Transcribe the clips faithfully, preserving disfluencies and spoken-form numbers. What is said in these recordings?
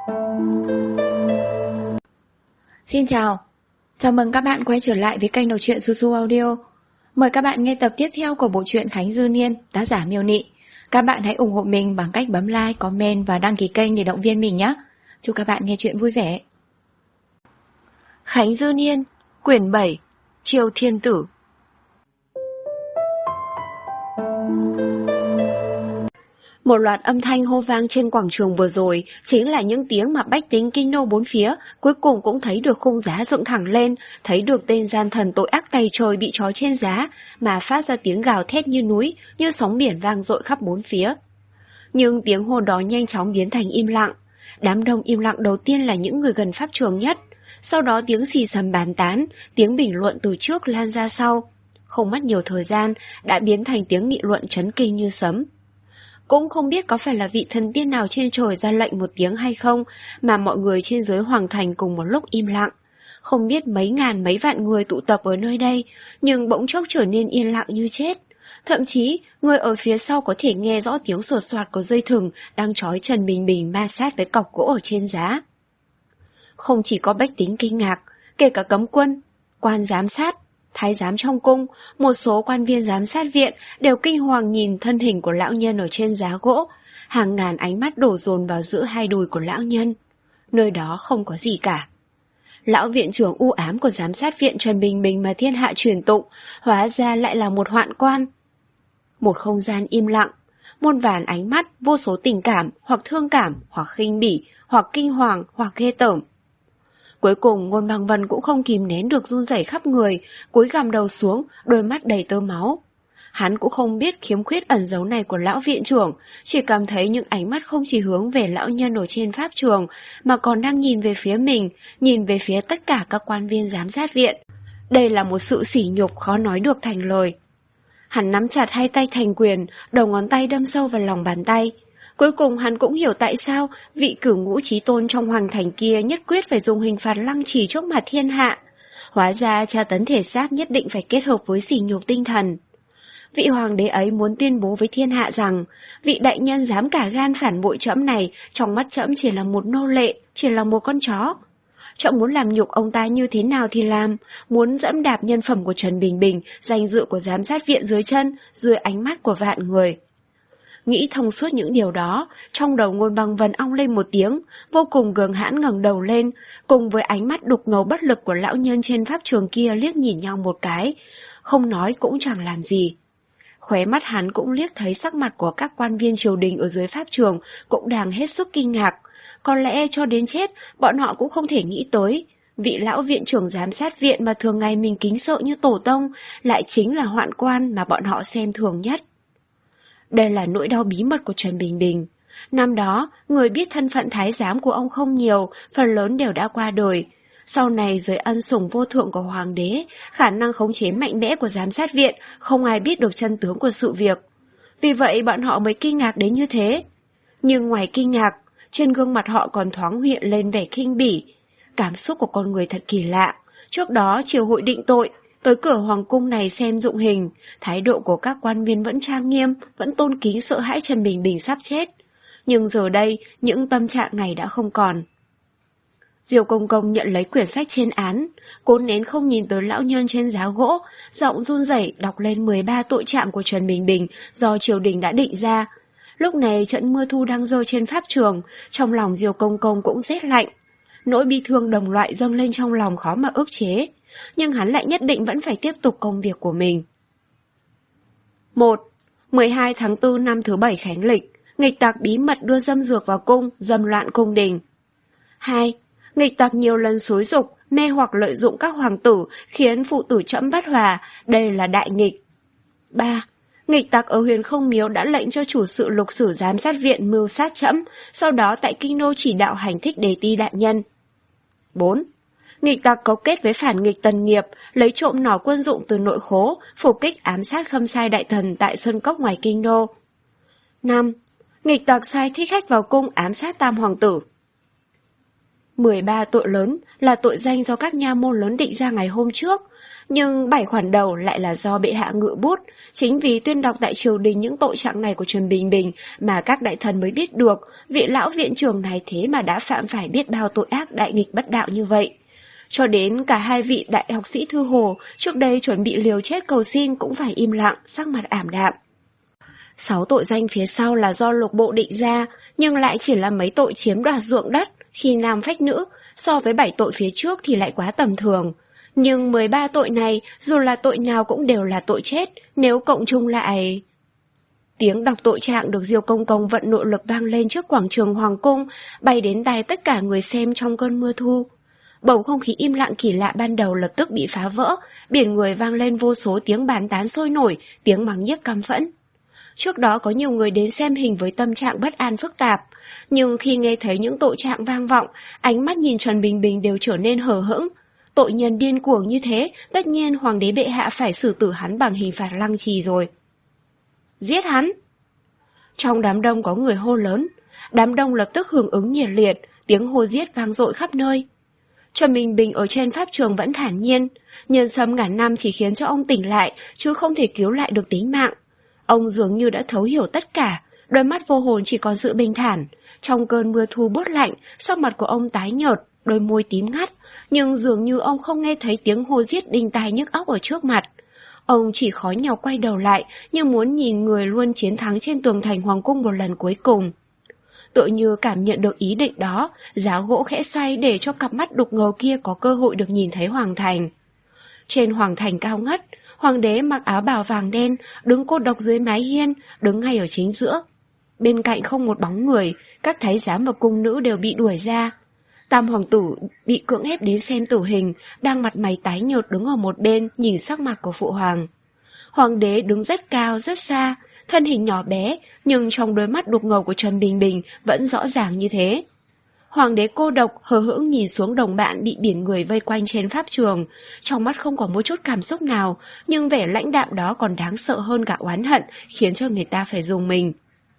Xin chào, chào mừng các bạn quay trở lại với kênh đọc truyện Su Su Audio. Mời các bạn nghe tập tiếp theo của bộ truyện Khánh Dư Niên, tác giả Miêu Nị. Các bạn hãy ủng hộ mình bằng cách bấm like, comment và đăng ký kênh để động viên mình nhé. Chúc các bạn nghe truyện vui vẻ. Khánh Dư Niên, quyển bảy, Triều Thiên Tử. Một loạt âm thanh hô vang trên quảng trường vừa rồi chính là những tiếng mà bách tính kinh đô bốn phía cuối cùng cũng thấy được khung giá dựng thẳng lên, thấy được tên gian thần tội ác tày trời bị trói trên giá mà phát ra tiếng gào thét như núi, như sóng biển vang dội khắp bốn phía. Nhưng tiếng hô đó nhanh chóng biến thành im lặng. Đám đông im lặng đầu tiên là những người gần pháp trường nhất, sau đó tiếng xì xầm bàn tán, tiếng bình luận từ trước lan ra sau. Không mất nhiều thời gian đã biến thành tiếng nghị luận chấn kinh như sấm. Cũng không biết có phải là vị thần tiên nào trên trời ra lệnh một tiếng hay không mà mọi người trên dưới hoàng thành cùng một lúc im lặng. Không biết mấy ngàn mấy vạn người tụ tập ở nơi đây, nhưng bỗng chốc trở nên yên lặng như chết. Thậm chí, người ở phía sau có thể nghe rõ tiếng sột soạt của dây thừng đang trói Trần Bình Bình ma sát với cọc gỗ ở trên giá. Không chỉ có bách tính kinh ngạc, kể cả cấm quân, quan giám sát, thái giám trong cung, một số quan viên giám sát viện đều kinh hoàng nhìn thân hình của lão nhân ở trên giá gỗ. Hàng ngàn ánh mắt đổ dồn vào giữa hai đùi của lão nhân. Nơi đó không có gì cả. Lão viện trưởng u ám của giám sát viện Trần Bình Bình mà thiên hạ truyền tụng, hóa ra lại là một hoạn quan. Một không gian im lặng, muôn vàn ánh mắt, vô số tình cảm, hoặc thương cảm, hoặc khinh bỉ, hoặc kinh hoàng, hoặc ghê tởm. Cuối cùng Ngôn Bằng Vân cũng không kìm nén được run rẩy khắp người, cúi gằm đầu xuống, đôi mắt đầy tơ máu. Hắn cũng không biết khiếm khuyết ẩn giấu này của lão viện trưởng, chỉ cảm thấy những ánh mắt không chỉ hướng về lão nhân ở trên pháp trường, mà còn đang nhìn về phía mình, nhìn về phía tất cả các quan viên giám sát viện. Đây là một sự sỉ nhục khó nói được thành lời. Hắn nắm chặt hai tay thành quyền, đầu ngón tay đâm sâu vào lòng bàn tay. Cuối cùng hắn cũng hiểu tại sao vị cửu ngũ chí tôn trong hoàng thành kia nhất quyết phải dùng hình phạt lăng trì trước mặt thiên hạ. Hóa ra tra tấn thể xác nhất định phải kết hợp với sỉ nhục tinh thần. Vị hoàng đế ấy muốn tuyên bố với thiên hạ rằng vị đại nhân dám cả gan phản bội trẫm này trong mắt trẫm chỉ là một nô lệ, chỉ là một con chó. Trẫm muốn làm nhục ông ta như thế nào thì làm, muốn dẫm đạp nhân phẩm của Trần Bình Bình, danh dự của giám sát viện dưới chân, dưới ánh mắt của vạn người. Nghĩ thông suốt những điều đó, trong đầu Ngôn Bằng Vân ong lên một tiếng, vô cùng gờm hãn ngẩng đầu lên, cùng với ánh mắt đục ngầu bất lực của lão nhân trên pháp trường kia liếc nhìn nhau một cái, không nói cũng chẳng làm gì. Khóe mắt hắn cũng liếc thấy sắc mặt của các quan viên triều đình ở dưới pháp trường cũng đang hết sức kinh ngạc. Có lẽ cho đến chết, bọn họ cũng không thể nghĩ tới, vị lão viện trưởng giám sát viện mà thường ngày mình kính sợ như tổ tông, lại chính là hoạn quan mà bọn họ xem thường nhất. Đây là nỗi đau bí mật của Trần Bình Bình. Năm đó, người biết thân phận thái giám của ông không nhiều, phần lớn đều đã qua đời. Sau này dưới ân sủng vô thượng của hoàng đế, khả năng khống chế mạnh mẽ của giám sát viện, không ai biết được chân tướng của sự việc. Vì vậy bọn họ mới kinh ngạc đến như thế. Nhưng ngoài kinh ngạc, trên gương mặt họ còn thoáng hiện lên vẻ khinh bỉ. Cảm xúc của con người thật kỳ lạ. Trước đó triều hội định tội, tới cửa hoàng cung này xem dụng hình, thái độ của các quan viên vẫn trang nghiêm, vẫn tôn kính sợ hãi Trần Bình Bình sắp chết. Nhưng giờ đây, những tâm trạng này đã không còn. Diêu Công Công nhận lấy quyển sách trên án, cố nén không nhìn tới lão nhân trên giá gỗ, giọng run rẩy đọc lên mười ba tội trạng của Trần Bình Bình do triều đình đã định ra. Lúc này trận mưa thu đang rơi trên pháp trường, trong lòng Diêu Công Công cũng rét lạnh. Nỗi bi thương đồng loại dâng lên trong lòng khó mà ức chế, nhưng hắn lại nhất định vẫn phải tiếp tục công việc của mình. một. mười hai tháng tư năm thứ bảy khánh lịch, nghịch tặc bí mật đưa dâm dược vào cung, dâm loạn cung đình. hai. Nghịch tặc nhiều lần xúi giục, mê hoặc lợi dụng các hoàng tử, khiến phụ tử trẫm bất hòa, đây là đại nghịch. ba. Nghịch tặc ở Huyền Không Miếu đã lệnh cho chủ sự Lục Sử giám sát viện mưu sát trẫm, sau đó tại kinh đô chỉ đạo hành thích đề ti đại nhân. bốn. Nghịch tặc cấu kết với phản nghịch Tần Nghiệp, lấy trộm nỏ quân dụng từ nội khố, phục kích ám sát Khâm Sai đại thần tại Sơn Cốc ngoài kinh đô. năm. Nghịch tặc sai thích khách vào cung ám sát tam hoàng tử. mười ba tội lớn là tội danh do các nha môn lớn định ra ngày hôm trước, Nhưng bảy khoản đầu lại là do bệ hạ ngự bút. Chính vì tuyên đọc tại triều đình những tội trạng này của Trần Bình Bình mà các đại thần mới biết được vị lão viện trưởng này thế mà đã phạm phải biết bao tội ác đại nghịch bất đạo như vậy. Cho đến cả hai vị đại học sĩ Thư Hồ trước đây chuẩn bị liều chết cầu xin cũng phải im lặng, sắc mặt ảm đạm. Sáu tội danh phía sau là do lục bộ định ra, nhưng lại chỉ là mấy tội chiếm đoạt ruộng đất, khi nam phách nữ, so với bảy tội phía trước thì lại quá tầm thường. Nhưng mười ba tội này, dù là tội nào cũng đều là tội chết, nếu cộng chung lại... Tiếng đọc tội trạng được Diêu Công Công vận nội lực vang lên trước quảng trường Hoàng Cung, bay đến tai tất cả người xem trong cơn mưa thu. Bầu không khí im lặng kỳ lạ ban đầu lập tức bị phá vỡ, biển người vang lên vô số tiếng bàn tán sôi nổi, tiếng mắng nhiếc căm phẫn. Trước đó có nhiều người đến xem hình với tâm trạng bất an phức tạp, nhưng khi nghe thấy những tội trạng vang vọng, ánh mắt nhìn Trần Bình Bình đều trở nên hờ hững. Tội nhân điên cuồng như thế, tất nhiên hoàng đế bệ hạ phải xử tử hắn bằng hình phạt lăng trì rồi. Giết hắn! Trong đám đông có người hô lớn, đám đông lập tức hưởng ứng nhiệt liệt, tiếng hô giết vang dội khắp nơi. Trần Bình Bình ở trên pháp trường vẫn thản nhiên, nhân sâm ngàn năm chỉ khiến cho ông tỉnh lại, chứ không thể cứu lại được tính mạng. Ông dường như đã thấu hiểu tất cả, đôi mắt vô hồn chỉ còn sự bình thản. Trong cơn mưa thu buốt lạnh, sắc mặt của ông tái nhợt, đôi môi tím ngắt, nhưng dường như ông không nghe thấy tiếng hô giết đinh tai nhức óc ở trước mặt. Ông chỉ khó nhọc quay đầu lại, như muốn nhìn người luôn chiến thắng trên tường thành Hoàng Cung một lần cuối cùng. Tựa như cảm nhận được ý định đó, giá gỗ khẽ xoay để cho cặp mắt đục ngầu kia có cơ hội được nhìn thấy Hoàng thành. Trên Hoàng thành cao ngất, hoàng đế mặc áo bào vàng đen, đứng cô độc dưới mái hiên, đứng ngay ở chính giữa. Bên cạnh không một bóng người, các thái giám và cung nữ đều bị đuổi ra. Tam hoàng tử bị cưỡng ép đến xem tử hình, đang mặt mày tái nhợt đứng ở một bên nhìn sắc mặt của phụ hoàng. Hoàng đế đứng rất cao, rất xa, thân hình nhỏ bé, nhưng trong đôi mắt đục ngầu của Trần Bình Bình vẫn rõ ràng như thế. Hoàng đế cô độc hờ hững nhìn xuống đồng bạn bị biển người vây quanh trên pháp trường, trong mắt không có một chút cảm xúc nào, nhưng vẻ lãnh đạm đó còn đáng sợ hơn cả oán hận, khiến cho người ta phải rùng mình.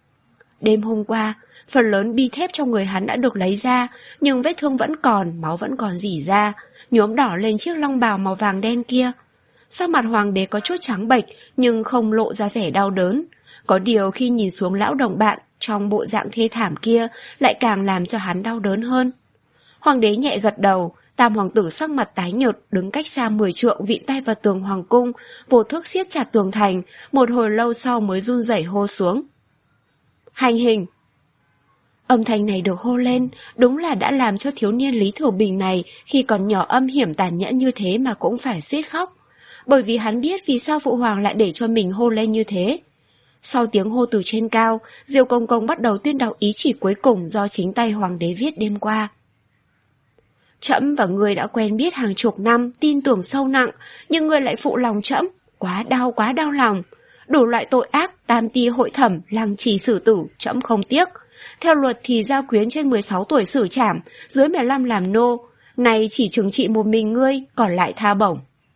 Đêm hôm qua, phần lớn bi thép trong người hắn đã được lấy ra, nhưng vết thương vẫn còn, máu vẫn còn rỉ ra, nhuốm đỏ lên chiếc long bào màu vàng đen kia. Sắc mặt hoàng đế có chút trắng bệch, nhưng không lộ ra vẻ đau đớn. Có điều khi nhìn xuống lão đồng bạn trong bộ dạng thê thảm kia lại càng làm cho hắn đau đớn hơn. Hoàng đế nhẹ gật đầu, tam hoàng tử sắc mặt tái nhợt đứng cách xa mười trượng vịn tay vào tường hoàng cung, vô thức siết chặt tường thành, một hồi lâu sau mới run rẩy hô xuống. Hành hình! Âm thanh này được hô lên, đúng là đã làm cho thiếu niên Lý Thừa Bình này khi còn nhỏ âm hiểm tàn nhẫn như thế mà cũng phải suýt khóc. Bởi vì hắn biết vì sao phụ hoàng lại để cho mình hô lên như thế. Sau tiếng hô từ trên cao, Diêu Công Công bắt đầu tuyên đọc ý chỉ cuối cùng do chính tay hoàng đế viết đêm qua. Trẫm và ngươi đã quen biết hàng chục năm, tin tưởng sâu nặng, nhưng ngươi lại phụ lòng trẫm, quá đau quá đau lòng. Đủ loại tội ác, tam ti hội thẩm, lăng trì xử tử, trẫm không tiếc. Theo luật thì gia quyến trên mười sáu tuổi xử trảm, dưới mười lăm làm nô, nay chỉ trừng trị một mình ngươi, còn lại tha bổng.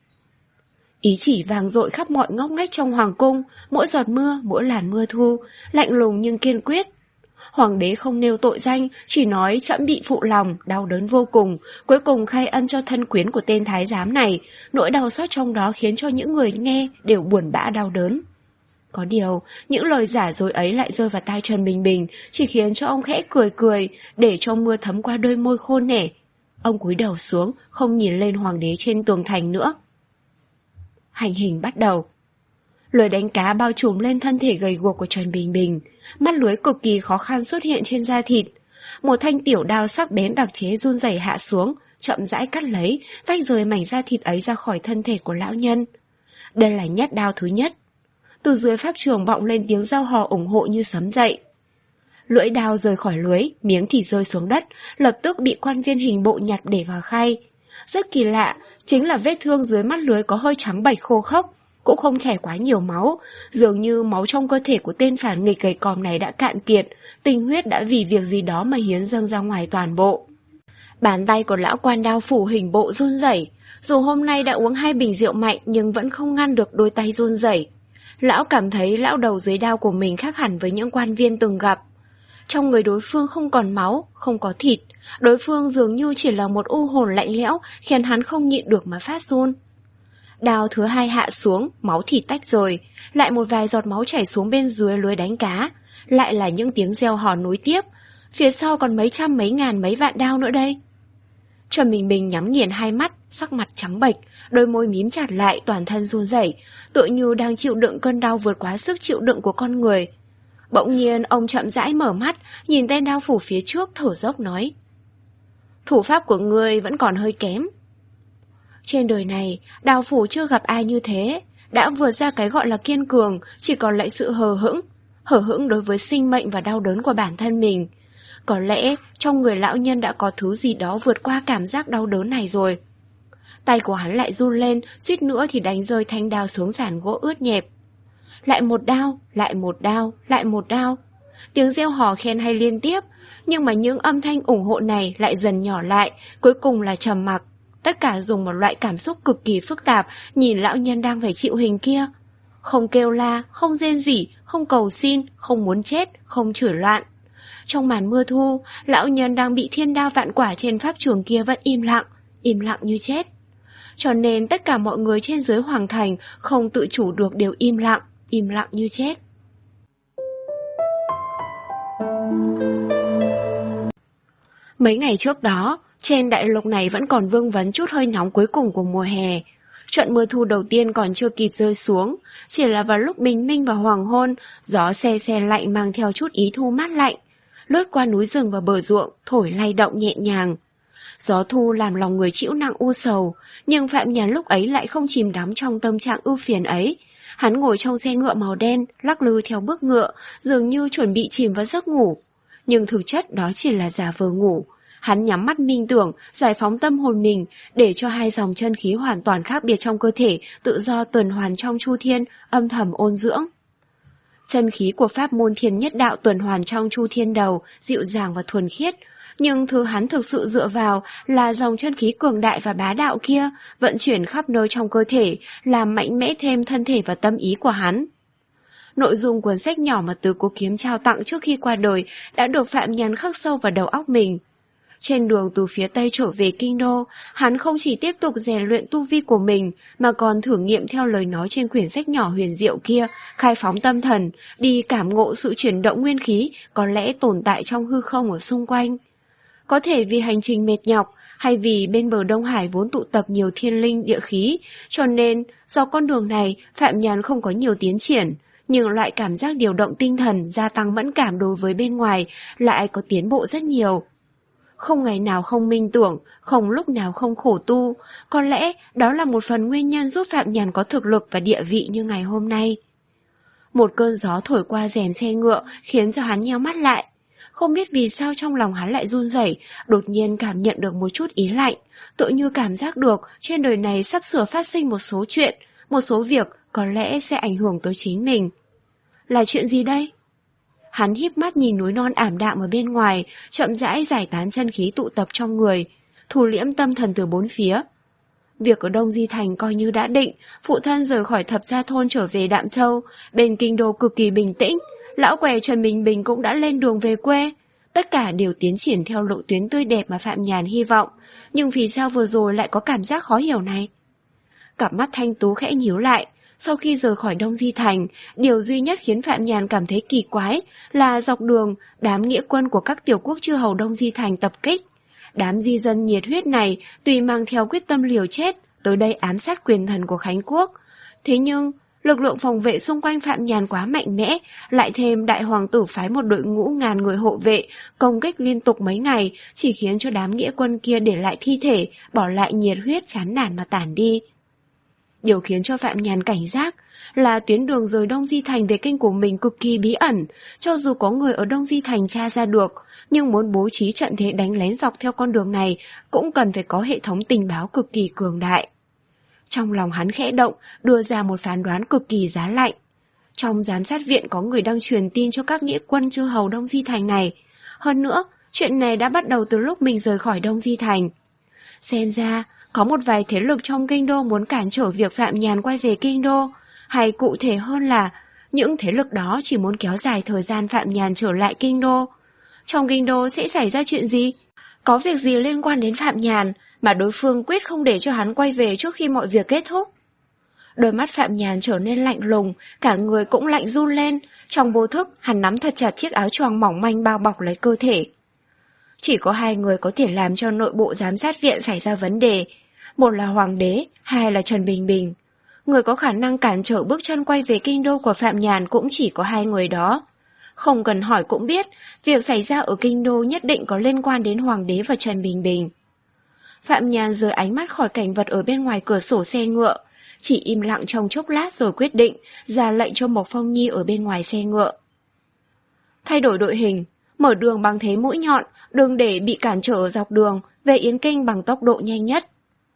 Ý chỉ vang dội khắp mọi ngóc ngách trong hoàng cung, mỗi giọt mưa, mỗi làn mưa thu, lạnh lùng nhưng kiên quyết. Hoàng đế không nêu tội danh, chỉ nói trẫm bị phụ lòng, đau đớn vô cùng, cuối cùng khai ân cho thân quyến của tên thái giám này, nỗi đau xót trong đó khiến cho những người nghe đều buồn bã đau đớn. Có điều, những lời giả dối ấy lại rơi vào tai Trần Bình Bình, chỉ khiến cho ông khẽ cười cười, để cho mưa thấm qua đôi môi khôn nẻ. Ông cúi đầu xuống, không nhìn lên hoàng đế trên tường thành nữa. Hành hình bắt đầu. Lưới đánh cá bao trùm lên thân thể gầy guộc của Trần Bình Bình, mắt lưới cực kỳ khó khăn xuất hiện trên da thịt. Một thanh tiểu đao sắc bén đặc chế run rẩy hạ xuống, chậm rãi cắt lấy, tách rời mảnh da thịt ấy ra khỏi thân thể của lão nhân. Đây là nhát đao thứ nhất. Từ dưới pháp trường vọng lên tiếng rao hò ủng hộ như sấm dậy. Lưỡi đao rời khỏi lưới, miếng thịt rơi xuống đất, lập tức bị quan viên hình bộ nhặt để vào khay. Rất kỳ lạ, chính là vết thương dưới mắt lưới có hơi trắng bệch khô khốc, cũng không chảy quá nhiều máu, dường như máu trong cơ thể của tên phản nghịch gầy còm này đã cạn kiệt, tinh huyết đã vì việc gì đó mà hiến dâng ra ngoài toàn bộ. Bàn tay của lão quan đao phủ hình bộ run rẩy, dù hôm nay đã uống hai bình rượu mạnh nhưng vẫn không ngăn được đôi tay run rẩy. Lão cảm thấy lão đầu dưới đao của mình khác hẳn với những quan viên từng gặp. Trong người đối phương không còn máu, không có thịt, đối phương dường như chỉ là một u hồn lạnh lẽo khiến hắn không nhịn được mà phát run. Đao thứ hai hạ xuống, máu thịt tách rồi, lại một vài giọt máu chảy xuống bên dưới lưới đánh cá, lại là những tiếng reo hò nối tiếp, phía sau còn mấy trăm mấy ngàn mấy vạn đao nữa đây. Trầm Bình Bình nhắm nghiền hai mắt, sắc mặt trắng bệch, đôi môi mím chặt lại, toàn thân run rẩy, tựa như đang chịu đựng cơn đau vượt quá sức chịu đựng của con người. Bỗng nhiên ông chậm rãi mở mắt, nhìn tên đao phủ phía trước, thở dốc nói: thủ pháp của ngươi vẫn còn hơi kém. Trên đời này, đao phủ chưa gặp ai như thế, đã vượt ra cái gọi là kiên cường, chỉ còn lại sự hờ hững, hờ hững đối với sinh mệnh và đau đớn của bản thân mình. Có lẽ trong người lão nhân đã có thứ gì đó vượt qua cảm giác đau đớn này rồi. Tay của hắn lại run lên, suýt nữa thì đánh rơi thanh đao xuống sàn gỗ ướt nhẹp. Lại một đao, lại một đao, lại một đao. Tiếng reo hò khen hay liên tiếp, nhưng mà những âm thanh ủng hộ này lại dần nhỏ lại, cuối cùng là trầm mặc. Tất cả dùng một loại cảm xúc cực kỳ phức tạp nhìn lão nhân đang phải chịu hình kia. Không kêu la, không rên rỉ, không cầu xin, không muốn chết, không chửi loạn. Trong màn mưa thu, lão nhân đang bị thiên đao vạn quả trên pháp trường kia vẫn im lặng, im lặng như chết. Cho nên tất cả mọi người trên dưới hoàng thành không tự chủ được đều im lặng, im lặng như chết. Mấy ngày trước đó, trên đại lục này vẫn còn vương vấn chút hơi nóng cuối cùng của mùa hè. Trận mưa thu đầu tiên còn chưa kịp rơi xuống, chỉ là vào lúc bình minh và hoàng hôn, gió se se lạnh mang theo chút ý thu mát lạnh, lướt qua núi rừng và bờ ruộng, thổi lay động nhẹ nhàng. Gió thu làm lòng người chịu nặng u sầu, nhưng Phạm Nhàn lúc ấy lại không chìm đắm trong tâm trạng ưu phiền ấy. Hắn ngồi trong xe ngựa màu đen, lắc lư theo bước ngựa, dường như chuẩn bị chìm vào giấc ngủ. Nhưng thực chất đó chỉ là giả vờ ngủ. Hắn nhắm mắt minh tưởng, giải phóng tâm hồn mình, để cho hai dòng chân khí hoàn toàn khác biệt trong cơ thể tự do tuần hoàn trong chu thiên, âm thầm ôn dưỡng. Chân khí của pháp môn Thiên Nhất Đạo tuần hoàn trong chu thiên đầu, dịu dàng và thuần khiết. Nhưng thứ hắn thực sự dựa vào là dòng chân khí cường đại và bá đạo kia, vận chuyển khắp nơi trong cơ thể, làm mạnh mẽ thêm thân thể và tâm ý của hắn. Nội dung cuốn sách nhỏ mà Tứ Cố Kiếm trao tặng trước khi qua đời đã được Phạm Nhàn khắc sâu vào đầu óc mình. Trên đường từ phía Tây trở về Kinh Đô, hắn không chỉ tiếp tục rèn luyện tu vi của mình, mà còn thử nghiệm theo lời nói trên quyển sách nhỏ huyền diệu kia, khai phóng tâm thần, đi cảm ngộ sự chuyển động nguyên khí có lẽ tồn tại trong hư không ở xung quanh. Có thể vì hành trình mệt nhọc, hay vì bên bờ Đông Hải vốn tụ tập nhiều thiên linh địa khí, cho nên do con đường này Phạm Nhàn không có nhiều tiến triển, nhưng loại cảm giác điều động tinh thần, gia tăng mẫn cảm đối với bên ngoài lại có tiến bộ rất nhiều. Không ngày nào không minh tưởng, không lúc nào không khổ tu, có lẽ đó là một phần nguyên nhân giúp Phạm Nhàn có thực lực và địa vị như ngày hôm nay. Một cơn gió thổi qua rèm xe ngựa khiến cho hắn nheo mắt lại. Không biết vì sao trong lòng hắn lại run rẩy, đột nhiên cảm nhận được một chút ý lạnh, tự như cảm giác được trên đời này sắp sửa phát sinh một số chuyện, một số việc có lẽ sẽ ảnh hưởng tới chính mình. Là chuyện gì đây? Hắn híp mắt nhìn núi non ảm đạm ở bên ngoài, chậm rãi giải tán chân khí tụ tập trong người, thu liễm tâm thần từ bốn phía. Việc ở Đông Di Thành coi như đã định, phụ thân rời khỏi Thập Gia Thôn trở về Đạm Châu, bên Kinh Đô cực kỳ bình tĩnh, lão què Trần Bình Bình cũng đã lên đường về quê. Tất cả đều tiến triển theo lộ tuyến tươi đẹp mà Phạm Nhàn hy vọng, nhưng vì sao vừa rồi lại có cảm giác khó hiểu này? Cặp mắt thanh tú khẽ nhíu lại. Sau khi rời khỏi Đông Di Thành, điều duy nhất khiến Phạm Nhàn cảm thấy kỳ quái là dọc đường, đám nghĩa quân của các tiểu quốc chư hầu Đông Di Thành tập kích. Đám di dân nhiệt huyết này tuy mang theo quyết tâm liều chết, tới đây ám sát quyền thần của Khánh Quốc. Thế nhưng, lực lượng phòng vệ xung quanh Phạm Nhàn quá mạnh mẽ, lại thêm đại hoàng tử phái một đội ngũ ngàn người hộ vệ, công kích liên tục mấy ngày, chỉ khiến cho đám nghĩa quân kia để lại thi thể, bỏ lại nhiệt huyết chán nản mà tản đi. Điều khiến cho Phạm Nhàn cảnh giác là tuyến đường rời Đông Di Thành về kinh của mình cực kỳ bí ẩn, cho dù có người ở Đông Di Thành tra ra được, nhưng muốn bố trí trận thế đánh lén dọc theo con đường này cũng cần phải có hệ thống tình báo cực kỳ cường đại. Trong lòng hắn khẽ động, đưa ra một phán đoán cực kỳ giá lạnh. Trong giám sát viện có người đang truyền tin cho các nghĩa quân chư hầu Đông Di Thành này. Hơn nữa, chuyện này đã bắt đầu từ lúc mình rời khỏi Đông Di Thành. Xem ra, có một vài thế lực trong Kinh Đô muốn cản trở việc Phạm Nhàn quay về Kinh Đô, hay cụ thể hơn là những thế lực đó chỉ muốn kéo dài thời gian Phạm Nhàn trở lại Kinh Đô. Trong Kinh Đô sẽ xảy ra chuyện gì? Có việc gì liên quan đến Phạm Nhàn mà đối phương quyết không để cho hắn quay về trước khi mọi việc kết thúc? Đôi mắt Phạm Nhàn trở nên lạnh lùng, cả người cũng lạnh run lên. Trong vô thức, hắn nắm thật chặt chiếc áo choàng mỏng manh bao bọc lấy cơ thể. Chỉ có hai người có thể làm cho nội bộ giám sát viện xảy ra vấn đề. Một là Hoàng đế, hai là Trần Bình Bình. Người có khả năng cản trở bước chân quay về kinh đô của Phạm Nhàn cũng chỉ có hai người đó. Không cần hỏi cũng biết, việc xảy ra ở kinh đô nhất định có liên quan đến Hoàng đế và Trần Bình Bình. Phạm Nhàn rời ánh mắt khỏi cảnh vật ở bên ngoài cửa sổ xe ngựa, chỉ im lặng trong chốc lát rồi quyết định, ra lệnh cho Mộc Phong Nhi ở bên ngoài xe ngựa. Thay đổi đội hình, mở đường bằng thế mũi nhọn, đừng để bị cản trở dọc đường, về Yến Kinh bằng tốc độ nhanh nhất.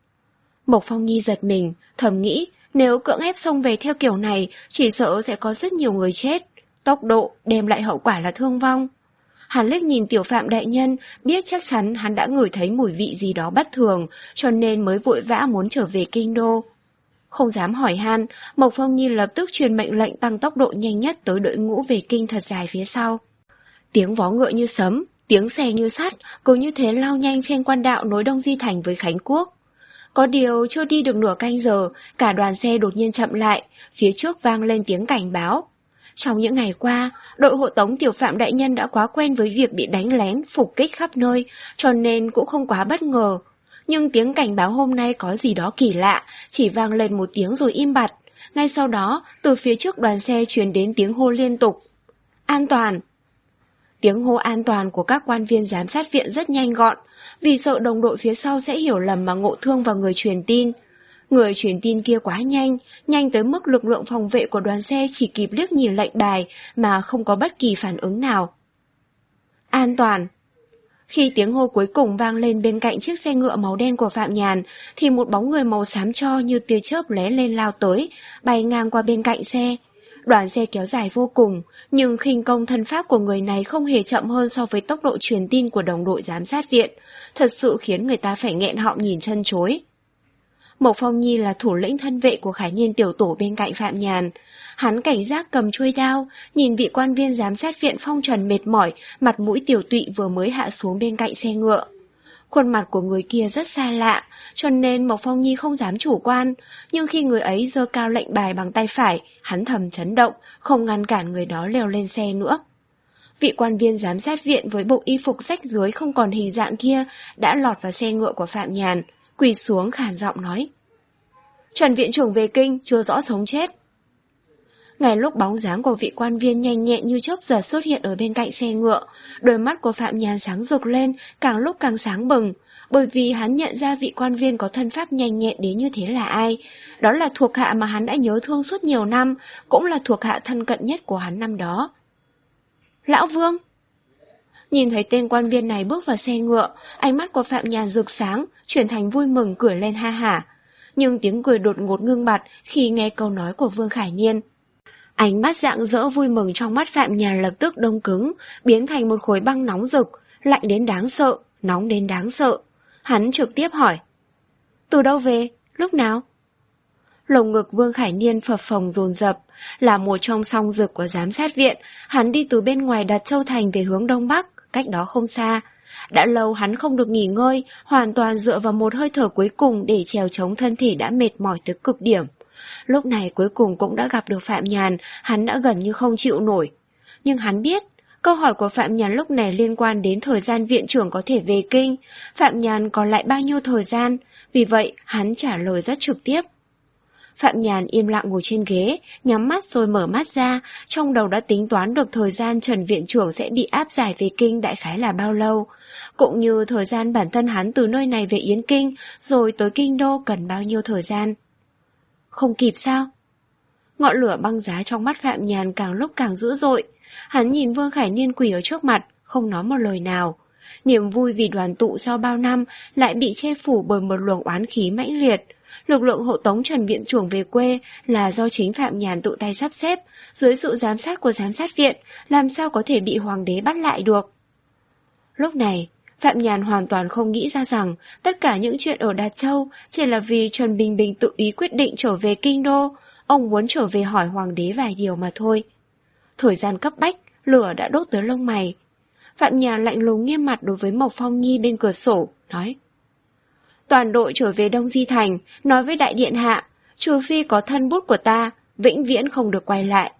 Mộc Phong Nhi giật mình, thầm nghĩ, nếu cưỡng ép xông về theo kiểu này, chỉ sợ sẽ có rất nhiều người chết. Tốc độ đem lại hậu quả là thương vong. Hắn liếc nhìn Tiểu Phạm đại nhân, biết chắc chắn hắn đã ngửi thấy mùi vị gì đó bất thường, cho nên mới vội vã muốn trở về kinh đô. Không dám hỏi han, Mộc Phong Nhi lập tức truyền mệnh lệnh tăng tốc độ nhanh nhất tới đội ngũ về kinh thật dài phía sau. Tiếng vó ngựa như sấm, tiếng xe như sắt, cứ như thế lao nhanh trên quan đạo nối Đông Di Thành với Khánh Quốc. Có điều chưa đi được nửa canh giờ, cả đoàn xe đột nhiên chậm lại, phía trước vang lên tiếng cảnh báo. Trong những ngày qua, đội hộ tống Tiểu Phạm đại nhân đã quá quen với việc bị đánh lén, phục kích khắp nơi, cho nên cũng không quá bất ngờ. Nhưng tiếng cảnh báo hôm nay có gì đó kỳ lạ, chỉ vang lên một tiếng rồi im bặt. Ngay sau đó, từ phía trước đoàn xe truyền đến tiếng hô liên tục. An toàn! Tiếng hô an toàn của các quan viên giám sát viện rất nhanh gọn, vì sợ đồng đội phía sau sẽ hiểu lầm mà ngộ thương vào người truyền tin. Người truyền tin kia quá nhanh, nhanh tới mức lực lượng phòng vệ của đoàn xe chỉ kịp liếc nhìn lệnh bài mà không có bất kỳ phản ứng nào. An toàn! Khi tiếng hô cuối cùng vang lên bên cạnh chiếc xe ngựa màu đen của Phạm Nhàn, thì một bóng người màu xám cho như tia chớp lóe lên lao tới, bay ngang qua bên cạnh xe. Đoàn xe kéo dài vô cùng, nhưng khinh công thân pháp của người này không hề chậm hơn so với tốc độ truyền tin của đồng đội giám sát viện, thật sự khiến người ta phải nghẹn họng nhìn chân chối. Mộc Phong Nhi là thủ lĩnh thân vệ của Khải Niên tiểu tổ bên cạnh Phạm Nhàn. Hắn cảnh giác cầm chuôi đao, nhìn vị quan viên giám sát viện phong trần mệt mỏi, mặt mũi tiểu tụy vừa mới hạ xuống bên cạnh xe ngựa. Khuôn mặt của người kia rất xa lạ, cho nên Mộc Phong Nhi không dám chủ quan, nhưng khi người ấy giơ cao lệnh bài bằng tay phải, hắn thầm chấn động, không ngăn cản người đó leo lên xe nữa. Vị quan viên giám sát viện với bộ y phục rách rưới không còn hình dạng kia đã lọt vào xe ngựa của Phạm Nhàn, quỳ xuống khàn giọng nói: Trần viện trưởng về kinh, chưa rõ sống chết. Ngay lúc bóng dáng của vị quan viên nhanh nhẹn như chớp giật xuất hiện ở bên cạnh xe ngựa, đôi mắt của Phạm Nhàn sáng rực lên, càng lúc càng sáng bừng, bởi vì hắn nhận ra vị quan viên có thân pháp nhanh nhẹn đến như thế là ai. Đó là thuộc hạ mà hắn đã nhớ thương suốt nhiều năm, cũng là thuộc hạ thân cận nhất của hắn năm đó. Lão Vương! Nhìn thấy tên quan viên này bước vào xe ngựa, ánh mắt của Phạm Nhàn rực sáng, chuyển thành vui mừng cười lên ha hả. Nhưng tiếng cười đột ngột ngưng bặt khi nghe câu nói của Vương Khải Niên. Ánh mắt rạng rỡ vui mừng trong mắt Phạm Nhàn lập tức đông cứng, biến thành một khối băng nóng rực, lạnh đến đáng sợ, nóng đến đáng sợ. Hắn trực tiếp hỏi: Từ đâu về? Lúc nào? Lồng ngực Vương Khải Niên phập phồng dồn dập, là một trong song dực của giám sát viện. Hắn đi từ bên ngoài Đặt Châu Thành về hướng đông bắc, cách đó không xa. Đã lâu hắn không được nghỉ ngơi, hoàn toàn dựa vào một hơi thở cuối cùng để trèo chống thân thể đã mệt mỏi tới cực điểm. Lúc này cuối cùng cũng đã gặp được Phạm Nhàn, hắn đã gần như không chịu nổi. Nhưng hắn biết, câu hỏi của Phạm Nhàn lúc này liên quan đến thời gian viện trưởng có thể về kinh. Phạm Nhàn còn lại bao nhiêu thời gian, vì vậy hắn trả lời rất trực tiếp. Phạm Nhàn im lặng ngồi trên ghế, nhắm mắt rồi mở mắt ra, trong đầu đã tính toán được thời gian Trần viện trưởng sẽ bị áp giải về kinh đại khái là bao lâu, cũng như thời gian bản thân hắn từ nơi này về Yến Kinh, rồi tới kinh đô cần bao nhiêu thời gian. Không kịp sao? Ngọn lửa băng giá trong mắt Phạm Nhàn càng lúc càng dữ dội. Hắn nhìn Vương Khải Niên quỳ ở trước mặt, không nói một lời nào. Niềm vui vì đoàn tụ sau bao năm lại bị che phủ bởi một luồng oán khí mãnh liệt. Lực lượng hộ tống Trần viện trưởng về quê là do chính Phạm Nhàn tự tay sắp xếp, dưới sự giám sát của giám sát viện, làm sao có thể bị hoàng đế bắt lại được. Lúc này, Phạm Nhàn hoàn toàn không nghĩ ra rằng tất cả những chuyện ở Đạt Châu chỉ là vì Trần Bình Bình tự ý quyết định trở về kinh đô, ông muốn trở về hỏi hoàng đế vài điều mà thôi. Thời gian cấp bách, lửa đã đốt tới lông mày. Phạm Nhàn lạnh lùng nghiêm mặt đối với Mộc Phong Nhi bên cửa sổ, nói: Toàn đội trở về Đông Di Thành, nói với đại điện hạ, trừ phi có thân bút của ta, vĩnh viễn không được quay lại.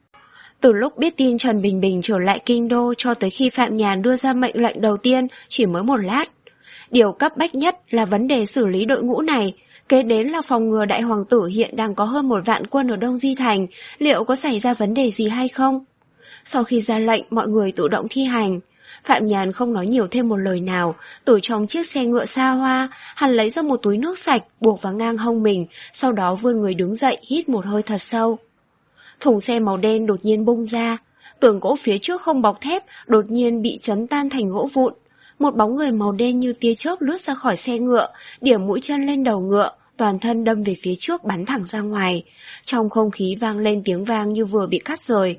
Từ lúc biết tin Trần Bình Bình trở lại kinh đô cho tới khi Phạm Nhàn đưa ra mệnh lệnh đầu tiên chỉ mới một lát. Điều cấp bách nhất là vấn đề xử lý đội ngũ này, kế đến là phòng ngừa đại hoàng tử hiện đang có hơn một vạn quân ở Đông Di Thành, liệu có xảy ra vấn đề gì hay không? Sau khi ra lệnh, mọi người tự động thi hành. Phạm Nhàn không nói nhiều thêm một lời nào, từ trong chiếc xe ngựa xa hoa, hắn lấy ra một túi nước sạch, buộc vào ngang hông mình, sau đó vươn người đứng dậy, hít một hơi thật sâu. Thùng xe màu đen đột nhiên bung ra, tường gỗ phía trước không bọc thép đột nhiên bị chấn tan thành gỗ vụn. Một bóng người màu đen như tia chớp lướt ra khỏi xe ngựa, điểm mũi chân lên đầu ngựa, toàn thân đâm về phía trước bắn thẳng ra ngoài. Trong không khí vang lên tiếng vang như vừa bị cắt rời.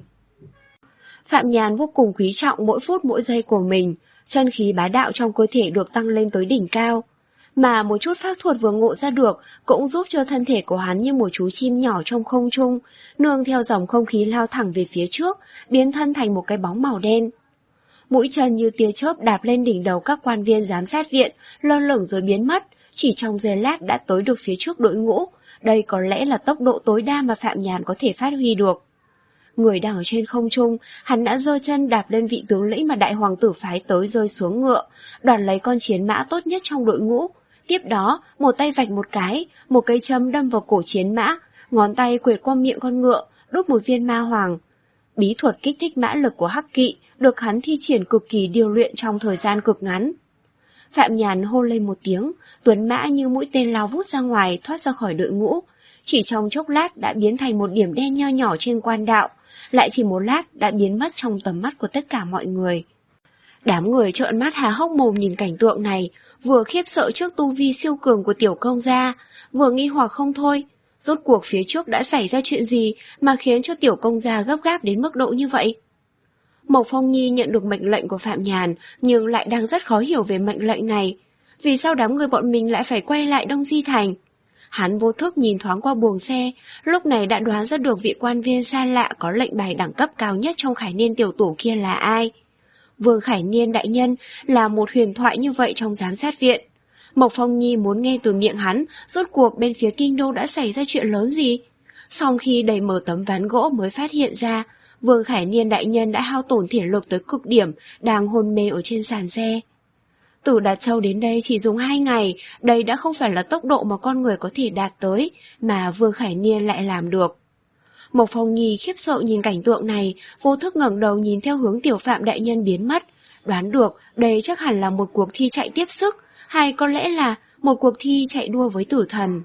Phạm Nhàn vô cùng quý trọng mỗi phút mỗi giây của mình, chân khí bá đạo trong cơ thể được tăng lên tới đỉnh cao. Mà một chút pháp thuật vừa ngộ ra được cũng giúp cho thân thể của hắn như một chú chim nhỏ trong không trung, nương theo dòng không khí lao thẳng về phía trước, biến thân thành một cái bóng màu đen. Mũi chân như tia chớp đạp lên đỉnh đầu các quan viên giám sát viện, lơ lửng rồi biến mất, chỉ trong giây lát đã tới được phía trước đội ngũ. Đây có lẽ là tốc độ tối đa mà Phạm Nhàn có thể phát huy được. Người đang ở trên không trung, hắn đã giơ chân đạp lên vị tướng lĩnh mà đại hoàng tử phái tới, rơi xuống ngựa, đoạt lấy con chiến mã tốt nhất trong đội ngũ. Tiếp đó, một tay vạch một cái, một cây châm đâm vào cổ chiến mã, ngón tay quệt qua miệng con ngựa, đút một viên ma hoàng. Bí thuật kích thích mã lực của hắc kỵ được hắn thi triển cực kỳ điều luyện trong thời gian cực ngắn. Phạm Nhàn hô lên một tiếng, tuấn mã như mũi tên lao vút ra ngoài, thoát ra khỏi đội ngũ. Chỉ trong chốc lát đã biến thành một điểm đen nho nhỏ trên quan đạo, lại chỉ một lát đã biến mất trong tầm mắt của tất cả mọi người. Đám người trợn mắt há hốc mồm nhìn cảnh tượng này, vừa khiếp sợ trước tu vi siêu cường của tiểu công gia, vừa nghi hoặc không thôi. Rốt cuộc phía trước đã xảy ra chuyện gì mà khiến cho tiểu công gia gấp gáp đến mức độ như vậy? Mộc Phong Nhi nhận được mệnh lệnh của Phạm Nhàn, nhưng lại đang rất khó hiểu về mệnh lệnh này. Vì sao đám người bọn mình lại phải quay lại Đông Di Thành? Hắn vô thức nhìn thoáng qua buồng xe, lúc này đã đoán ra được vị quan viên xa lạ có lệnh bài đẳng cấp cao nhất trong Khải Niên tiểu tổ kia là ai. Vương Khải Niên đại nhân là một huyền thoại như vậy trong giám sát viện. Mộc Phong Nhi muốn nghe từ miệng hắn, rốt cuộc bên phía kinh đô đã xảy ra chuyện lớn gì. Sau khi đẩy mở tấm ván gỗ mới phát hiện ra, Vương Khải Niên đại nhân đã hao tổn thể lực tới cực điểm, đang hôn mê ở trên sàn xe. Từ Đạt Châu đến đây chỉ dùng hai ngày, đây đã không phải là tốc độ mà con người có thể đạt tới, mà Vương Khải Niên lại làm được. Mộc Phong Nhi khiếp sợ nhìn cảnh tượng này, vô thức ngẩng đầu nhìn theo hướng tiểu Phạm đại nhân biến mất, đoán được đây chắc hẳn là một cuộc thi chạy tiếp sức, hay có lẽ là một cuộc thi chạy đua với tử thần.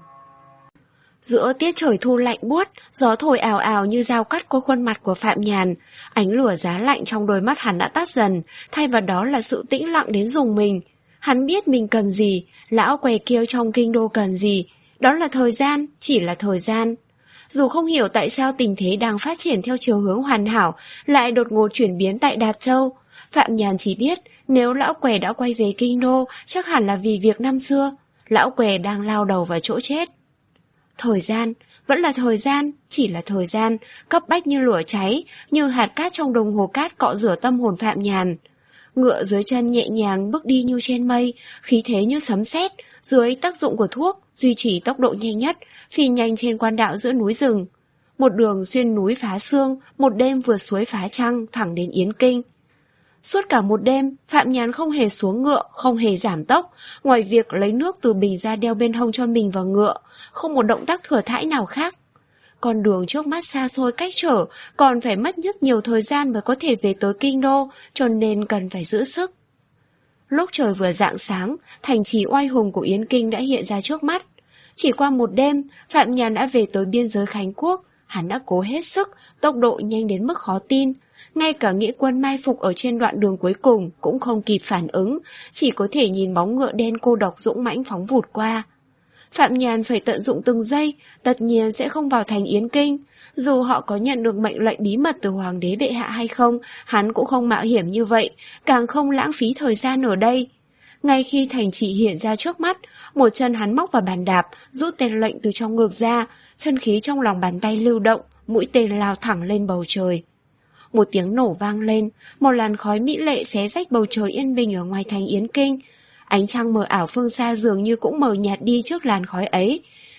Giữa tiết trời thu lạnh buốt, gió thổi ào ào như dao cắt qua khuôn mặt của Phạm Nhàn, ánh lửa giá lạnh trong đôi mắt hắn đã tắt dần, thay vào đó là sự tĩnh lặng đến rùng mình. Hắn biết mình cần gì, lão què kia trong kinh đô cần gì, đó là thời gian, chỉ là thời gian. Dù không hiểu tại sao tình thế đang phát triển theo chiều hướng hoàn hảo lại đột ngột chuyển biến tại Đạt Châu, Phạm Nhàn chỉ biết nếu lão què đã quay về kinh đô chắc hẳn là vì việc năm xưa, lão què đang lao đầu vào chỗ chết. Thời gian, vẫn là thời gian, chỉ là thời gian, cấp bách như lửa cháy, như hạt cát trong đồng hồ cát cọ rửa tâm hồn Phạm Nhàn. Ngựa dưới chân nhẹ nhàng bước đi như trên mây, khí thế như sấm sét, dưới tác dụng của thuốc, duy trì tốc độ nhanh nhất, phi nhanh trên quan đạo giữa núi rừng. Một đường xuyên núi phá sương, một đêm vượt suối phá trăng, thẳng đến Yến Kinh. Suốt cả một đêm, Phạm Nhàn không hề xuống ngựa, không hề giảm tốc, ngoài việc lấy nước từ bình ra đeo bên hông cho mình vào ngựa, không một động tác thừa thãi nào khác. Con đường trước mắt xa xôi cách trở, còn phải mất rất nhiều thời gian mới có thể về tới kinh đô, cho nên cần phải giữ sức. Lúc trời vừa rạng sáng, thành trì oai hùng của Yến Kinh đã hiện ra trước mắt. Chỉ qua một đêm, Phạm Nhàn đã về tới biên giới Khánh Quốc, hắn đã cố hết sức, tốc độ nhanh đến mức khó tin. Ngay cả nghĩa quân mai phục ở trên đoạn đường cuối cùng cũng không kịp phản ứng, chỉ có thể nhìn bóng ngựa đen cô độc dũng mãnh phóng vụt qua. Phạm Nhàn phải tận dụng từng giây, tất nhiên sẽ không vào thành Yến Kinh. Dù họ có nhận được mệnh lệnh bí mật từ Hoàng đế bệ hạ hay không, hắn cũng không mạo hiểm như vậy, càng không lãng phí thời gian ở đây. Ngay khi thành trì hiện ra trước mắt, một chân hắn móc vào bàn đạp, rút tên lệnh từ trong ngực ra, chân khí trong lòng bàn tay lưu động, mũi tên lao thẳng lên bầu trời. Một tiếng nổ vang lên, một làn khói mỹ lệ xé rách bầu trời yên bình ở ngoài thành Yến Kinh. Ánh trăng mờ ảo phương xa dường như cũng mờ nhạt đi trước làn khói ấy.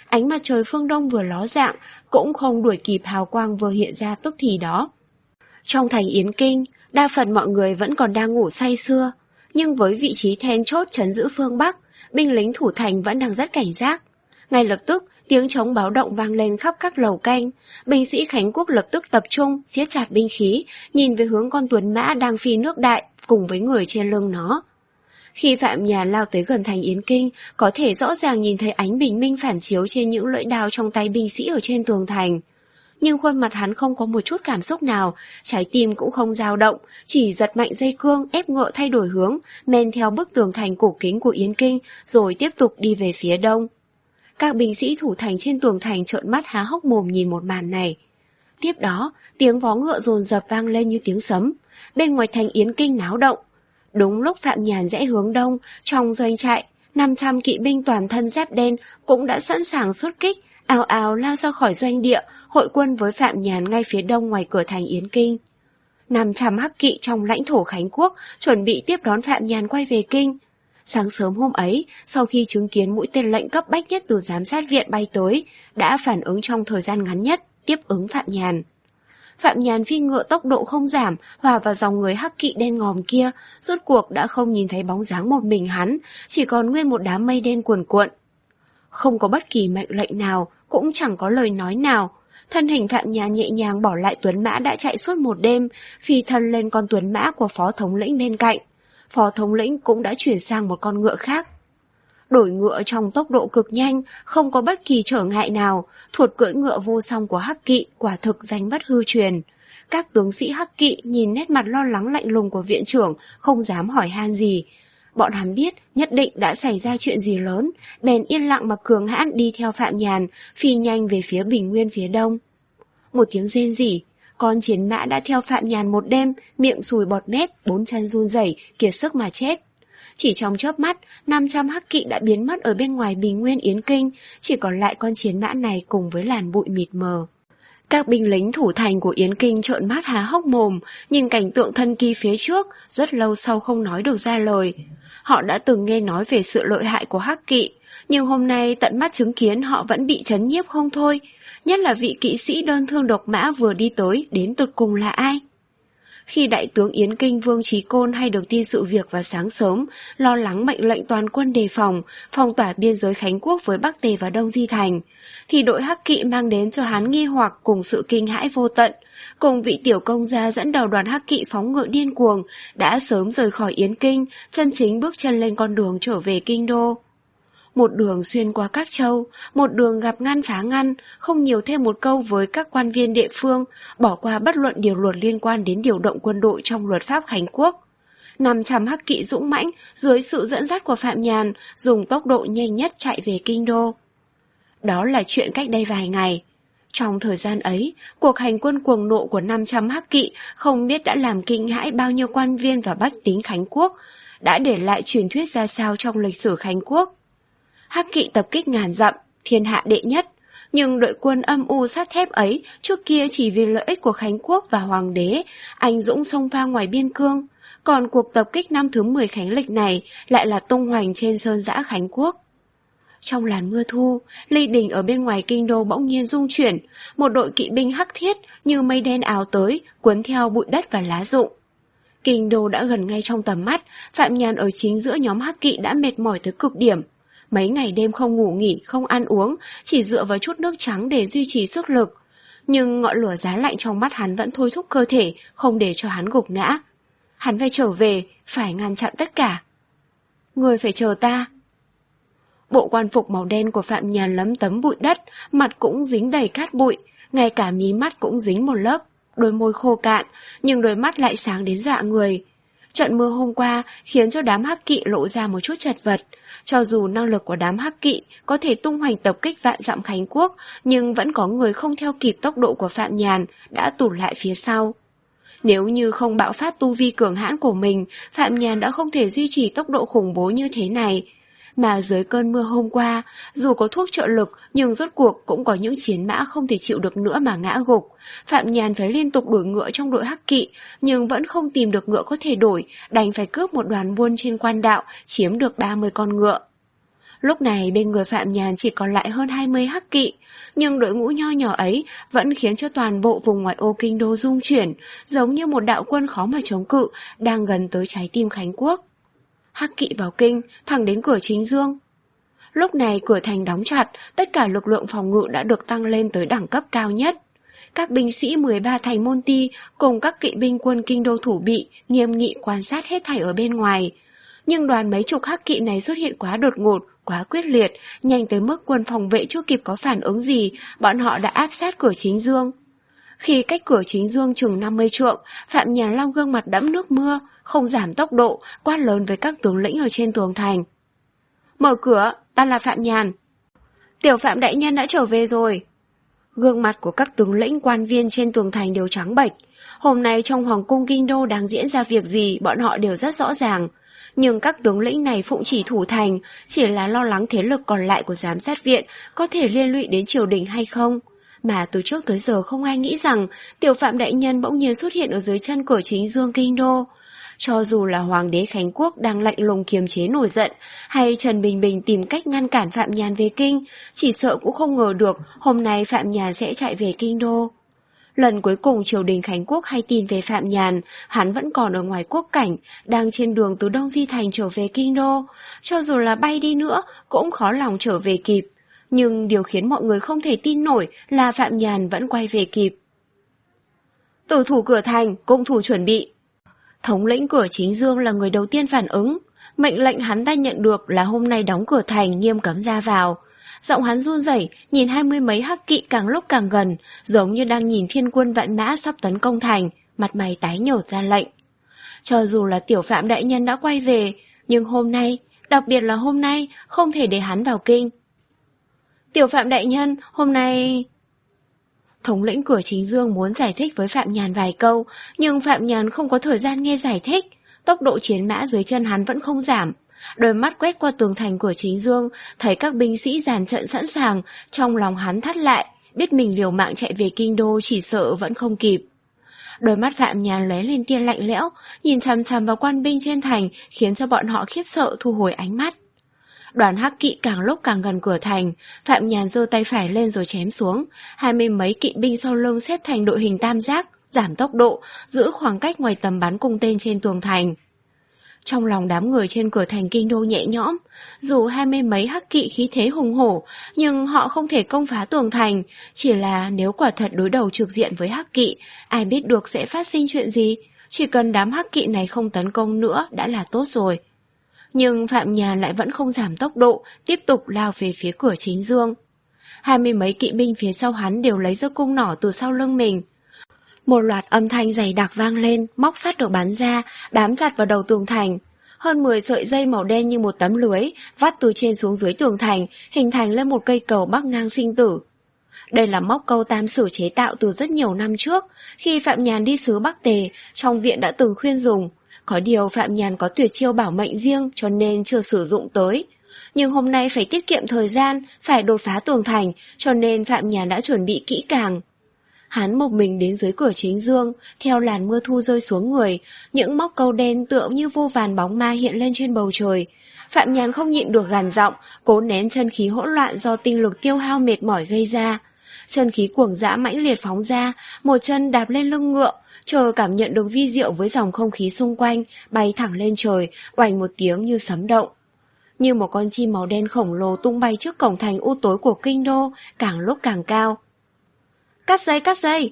Ánh mặt trời phương đông vừa ló dạng, cũng không đuổi kịp hào quang vừa hiện ra tức thì đó. Trong thành Yến Kinh, đa phần mọi người vẫn còn đang ngủ say sưa, nhưng với vị trí then chốt trấn giữ phương Bắc, binh lính thủ thành vẫn đang rất cảnh giác. Ngay lập tức, tiếng trống báo động vang lên khắp các lầu canh, binh sĩ Khánh Quốc lập tức tập trung, siết chặt binh khí, nhìn về hướng con tuấn mã đang phi nước đại cùng với người trên lưng nó. Khi Phạm Nhàn lao tới gần thành Yến Kinh, có thể rõ ràng nhìn thấy ánh bình minh phản chiếu trên những lưỡi đao trong tay binh sĩ ở trên tường thành. Nhưng khuôn mặt hắn không có một chút cảm xúc nào, trái tim cũng không dao động, chỉ giật mạnh dây cương ép ngựa thay đổi hướng, men theo bức tường thành cổ kính của Yến Kinh, rồi tiếp tục đi về phía đông. Các binh sĩ thủ thành trên tường thành trợn mắt há hốc mồm nhìn một màn này. Tiếp đó, tiếng vó ngựa dồn dập vang lên như tiếng sấm. Bên ngoài thành Yến Kinh náo động. Đúng lúc Phạm Nhàn rẽ hướng đông, trong doanh trại, năm trăm kỵ binh toàn thân giáp đen cũng đã sẵn sàng xuất kích, ào ào lao ra khỏi doanh địa, hội quân với Phạm Nhàn ngay phía đông ngoài cửa thành Yến Kinh. năm trăm hắc kỵ trong lãnh thổ Khánh Quốc chuẩn bị tiếp đón Phạm Nhàn quay về Kinh. Sáng sớm hôm ấy, sau khi chứng kiến mũi tên lệnh cấp bách nhất từ giám sát viện bay tới, đã phản ứng trong thời gian ngắn nhất, tiếp ứng Phạm Nhàn. Phạm Nhàn phi ngựa tốc độ không giảm, hòa vào dòng người hắc kỵ đen ngòm kia, rốt cuộc đã không nhìn thấy bóng dáng một mình hắn, chỉ còn nguyên một đám mây đen cuồn cuộn. Không có bất kỳ mệnh lệnh nào, cũng chẳng có lời nói nào. Thân hình Phạm Nhàn nhẹ nhàng bỏ lại tuấn mã đã chạy suốt một đêm, phi thân lên con tuấn mã của phó thống lĩnh bên cạnh. Phó thống lĩnh cũng đã chuyển sang một con ngựa khác. Đổi ngựa trong tốc độ cực nhanh, không có bất kỳ trở ngại nào, thuật cưỡi ngựa vô song của hắc kỵ quả thực danh bất hư truyền. Các tướng sĩ hắc kỵ nhìn nét mặt lo lắng lạnh lùng của viện trưởng, không dám hỏi han gì. Bọn hắn biết nhất định đã xảy ra chuyện gì lớn, bèn yên lặng mà cường hãn đi theo Phạm Nhàn, phi nhanh về phía Bình Nguyên phía đông. Một tiếng rên rỉ, con chiến mã đã theo Phạm Nhàn một đêm, miệng sùi bọt mép, bốn chân run rẩy, kiệt sức mà chết. Chỉ trong chớp mắt, năm trăm hắc kỵ đã biến mất ở bên ngoài Bình Nguyên Yến Kinh, chỉ còn lại con chiến mã này cùng với làn bụi mịt mờ. Các binh lính thủ thành của Yến Kinh trợn mắt há hốc mồm, nhìn cảnh tượng thân kỳ phía trước, rất lâu sau không nói được ra lời. Họ đã từng nghe nói về sự lợi hại của hắc kỵ, nhưng hôm nay tận mắt chứng kiến họ vẫn bị chấn nhiếp không thôi, nhất là vị kỵ sĩ đơn thương độc mã vừa đi tới đến tột cùng là ai. Khi đại tướng Yến Kinh Vương Chí Côn hay được tin sự việc vào sáng sớm, lo lắng mệnh lệnh toàn quân đề phòng, phong tỏa biên giới Khánh Quốc với Bắc Tề và Đông Di Thành, thì đội hắc kỵ mang đến cho hắn nghi hoặc cùng sự kinh hãi vô tận, cùng vị tiểu công gia dẫn đầu đoàn hắc kỵ phóng ngựa điên cuồng, đã sớm rời khỏi Yến Kinh, chân chính bước chân lên con đường trở về Kinh Đô. Một đường xuyên qua các châu, một đường gặp ngăn phá ngăn, không nhiều thêm một câu với các quan viên địa phương, bỏ qua bất luận điều luật liên quan đến điều động quân đội trong luật pháp Khánh Quốc. năm trăm hắc kỵ dũng mãnh, dưới sự dẫn dắt của Phạm Nhàn, dùng tốc độ nhanh nhất chạy về Kinh Đô. Đó là chuyện cách đây vài ngày. Trong thời gian ấy, cuộc hành quân cuồng nộ của năm trăm hắc kỵ không biết đã làm kinh hãi bao nhiêu quan viên và bách tính Khánh Quốc, đã để lại truyền thuyết ra sao trong lịch sử Khánh Quốc. Hắc kỵ tập kích ngàn dặm, thiên hạ đệ nhất, nhưng đội quân âm u sắt thép ấy trước kia chỉ vì lợi ích của Khánh Quốc và Hoàng đế, anh dũng xông pha ngoài biên cương, còn cuộc tập kích năm thứ mười Khánh lịch này lại là tung hoành trên sơn dã Khánh Quốc. Trong làn mưa thu, ly đình ở bên ngoài Kinh Đô bỗng nhiên rung chuyển, một đội kỵ binh hắc thiết như mây đen ào tới, cuốn theo bụi đất và lá rụng. Kinh Đô đã gần ngay trong tầm mắt, Phạm Nhàn ở chính giữa nhóm hắc kỵ đã mệt mỏi tới cực điểm. Mấy ngày đêm không ngủ nghỉ, không ăn uống, chỉ dựa vào chút nước trắng để duy trì sức lực. Nhưng ngọn lửa giá lạnh trong mắt hắn vẫn thôi thúc cơ thể, không để cho hắn gục ngã. Hắn phải trở về, phải ngăn chặn tất cả. Người phải chờ ta. Bộ quan phục màu đen của Phạm Nhàn lấm tấm bụi đất, mặt cũng dính đầy cát bụi, ngay cả mí mắt cũng dính một lớp. Đôi môi khô cạn, nhưng đôi mắt lại sáng đến dọa người. Trận mưa hôm qua khiến cho đám hắc kỵ lộ ra một chút chật vật. Cho dù năng lực của đám hắc kỵ có thể tung hoành tập kích vạn dặm Khánh Quốc, nhưng vẫn có người không theo kịp tốc độ của Phạm Nhàn, đã tụt lại phía sau. Nếu như không bạo phát tu vi cường hãn của mình, Phạm Nhàn đã không thể duy trì tốc độ khủng bố như thế này. Mà dưới cơn mưa hôm qua, dù có thuốc trợ lực nhưng rốt cuộc cũng có những chiến mã không thể chịu được nữa mà ngã gục. Phạm Nhàn phải liên tục đổi ngựa trong đội hắc kỵ, nhưng vẫn không tìm được ngựa có thể đổi, đành phải cướp một đoàn buôn trên quan đạo, chiếm được ba mươi con ngựa. Lúc này bên người Phạm Nhàn chỉ còn lại hơn hai mươi hắc kỵ, nhưng đội ngũ nho nhỏ ấy vẫn khiến cho toàn bộ vùng ngoại ô kinh đô rung chuyển, giống như một đạo quân khó mà chống cự, đang gần tới trái tim Khánh Quốc. Hắc kỵ vào kinh, thẳng đến cửa Chính Dương. Lúc này cửa thành đóng chặt, tất cả lực lượng phòng ngự đã được tăng lên tới đẳng cấp cao nhất. Các binh sĩ mười ba thành môn ti cùng các kỵ binh quân kinh đô thủ bị nghiêm nghị quan sát hết thảy ở bên ngoài. Nhưng đoàn mấy chục hắc kỵ này xuất hiện quá đột ngột, quá quyết liệt, nhanh tới mức quân phòng vệ chưa kịp có phản ứng gì, bọn họ đã áp sát cửa Chính Dương. Khi cách cửa Chính Dương chừng năm mươi trượng, Phạm Nhàn Long gương mặt đẫm nước mưa, không giảm tốc độ, quát lớn với các tướng lĩnh ở trên tường thành. Mở cửa, ta là Phạm Nhàn. Tiểu Phạm đại nhân đã trở về rồi. Gương mặt của các tướng lĩnh quan viên trên tường thành đều trắng bệch. Hôm nay trong Hoàng cung Kinh Đô đang diễn ra việc gì bọn họ đều rất rõ ràng. Nhưng các tướng lĩnh này phụng chỉ thủ thành, chỉ là lo lắng thế lực còn lại của giám sát viện có thể liên lụy đến triều đình hay không. Mà từ trước tới giờ không ai nghĩ rằng Tiểu Phạm đại nhân bỗng nhiên xuất hiện ở dưới chân cửa Chính Dương Kinh Đô. Cho dù là Hoàng đế Khánh Quốc đang lạnh lùng kiềm chế nổi giận, hay Trần Bình Bình tìm cách ngăn cản Phạm Nhàn về kinh, chỉ sợ cũng không ngờ được hôm nay Phạm Nhàn sẽ chạy về Kinh Đô. Lần cuối cùng triều đình Khánh Quốc hay tin về Phạm Nhàn, hắn vẫn còn ở ngoài quốc cảnh, đang trên đường từ Đông Di Thành trở về Kinh Đô. Cho dù là bay đi nữa, cũng khó lòng trở về kịp. Nhưng điều khiến mọi người không thể tin nổi là Phạm Nhàn vẫn quay về kịp. Tử thủ cửa thành, cung thủ chuẩn bị. Thống lĩnh cửa Chính Dương là người đầu tiên phản ứng. Mệnh lệnh hắn ta nhận được là hôm nay đóng cửa thành, nghiêm cấm ra vào. Giọng hắn run rẩy, nhìn hai mươi mấy hắc kỵ càng lúc càng gần, giống như đang nhìn thiên quân vạn mã sắp tấn công thành, mặt mày tái nhợt ra lệnh. Cho dù là Tiểu Phạm đại nhân đã quay về, nhưng hôm nay, đặc biệt là hôm nay, không thể để hắn vào kinh. Tiểu Phạm đại nhân, hôm nay... Thống lĩnh cửa Chính Dương muốn giải thích với Phạm Nhàn vài câu, nhưng Phạm Nhàn không có thời gian nghe giải thích. Tốc độ chiến mã dưới chân hắn vẫn không giảm. Đôi mắt quét qua tường thành của Chính Dương, thấy các binh sĩ dàn trận sẵn sàng, trong lòng hắn thắt lại, biết mình liều mạng chạy về Kinh Đô chỉ sợ vẫn không kịp. Đôi mắt Phạm Nhàn lóe lên tia lạnh lẽo, nhìn chằm chằm vào quan binh trên thành, khiến cho bọn họ khiếp sợ thu hồi ánh mắt. Đoàn hắc kỵ càng lúc càng gần cửa thành, Phạm Nhàn giơ tay phải lên rồi chém xuống, hai mươi mấy kỵ binh sau lưng xếp thành đội hình tam giác, giảm tốc độ, giữ khoảng cách ngoài tầm bắn cung tên trên tường thành. Trong lòng đám người trên cửa thành Kinh Đô nhẹ nhõm, dù hai mươi mấy hắc kỵ khí thế hùng hổ, nhưng họ không thể công phá tường thành, chỉ là nếu quả thật đối đầu trực diện với hắc kỵ, ai biết được sẽ phát sinh chuyện gì, chỉ cần đám hắc kỵ này không tấn công nữa đã là tốt rồi. Nhưng Phạm Nhàn lại vẫn không giảm tốc độ, tiếp tục lao về phía cửa Chính Dương. Hai mươi mấy kỵ binh phía sau hắn đều lấy giơ cung nỏ từ sau lưng mình. Một loạt âm thanh dày đặc vang lên, móc sắt được bắn ra, bám chặt vào đầu tường thành. Hơn mười sợi dây màu đen như một tấm lưới, vắt từ trên xuống dưới tường thành, hình thành lên một cây cầu bắc ngang sinh tử. Đây là móc câu Tam Sử chế tạo từ rất nhiều năm trước, khi Phạm Nhàn đi xứ Bắc Tề, trong viện đã từng khuyên dùng. Có điều Phạm Nhàn có tuyệt chiêu bảo mệnh riêng cho nên chưa sử dụng tới. Nhưng hôm nay phải tiết kiệm thời gian, phải đột phá tường thành, cho nên Phạm Nhàn đã chuẩn bị kỹ càng. Hắn một mình đến dưới cửa Chính Dương, theo làn mưa thu rơi xuống người, những móc câu đen tựa như vô vàn bóng ma hiện lên trên bầu trời. Phạm Nhàn không nhịn được gằn giọng, cố nén chân khí hỗn loạn do tinh lực tiêu hao mệt mỏi gây ra. Chân khí cuồng dã mãnh liệt phóng ra, một chân đạp lên lưng ngựa, chờ cảm nhận được vi diệu với dòng không khí xung quanh, bay thẳng lên trời, oành một tiếng như sấm động. Như một con chim màu đen khổng lồ tung bay trước cổng thành u tối của Kinh Đô, càng lúc càng cao. Cắt dây, cắt dây!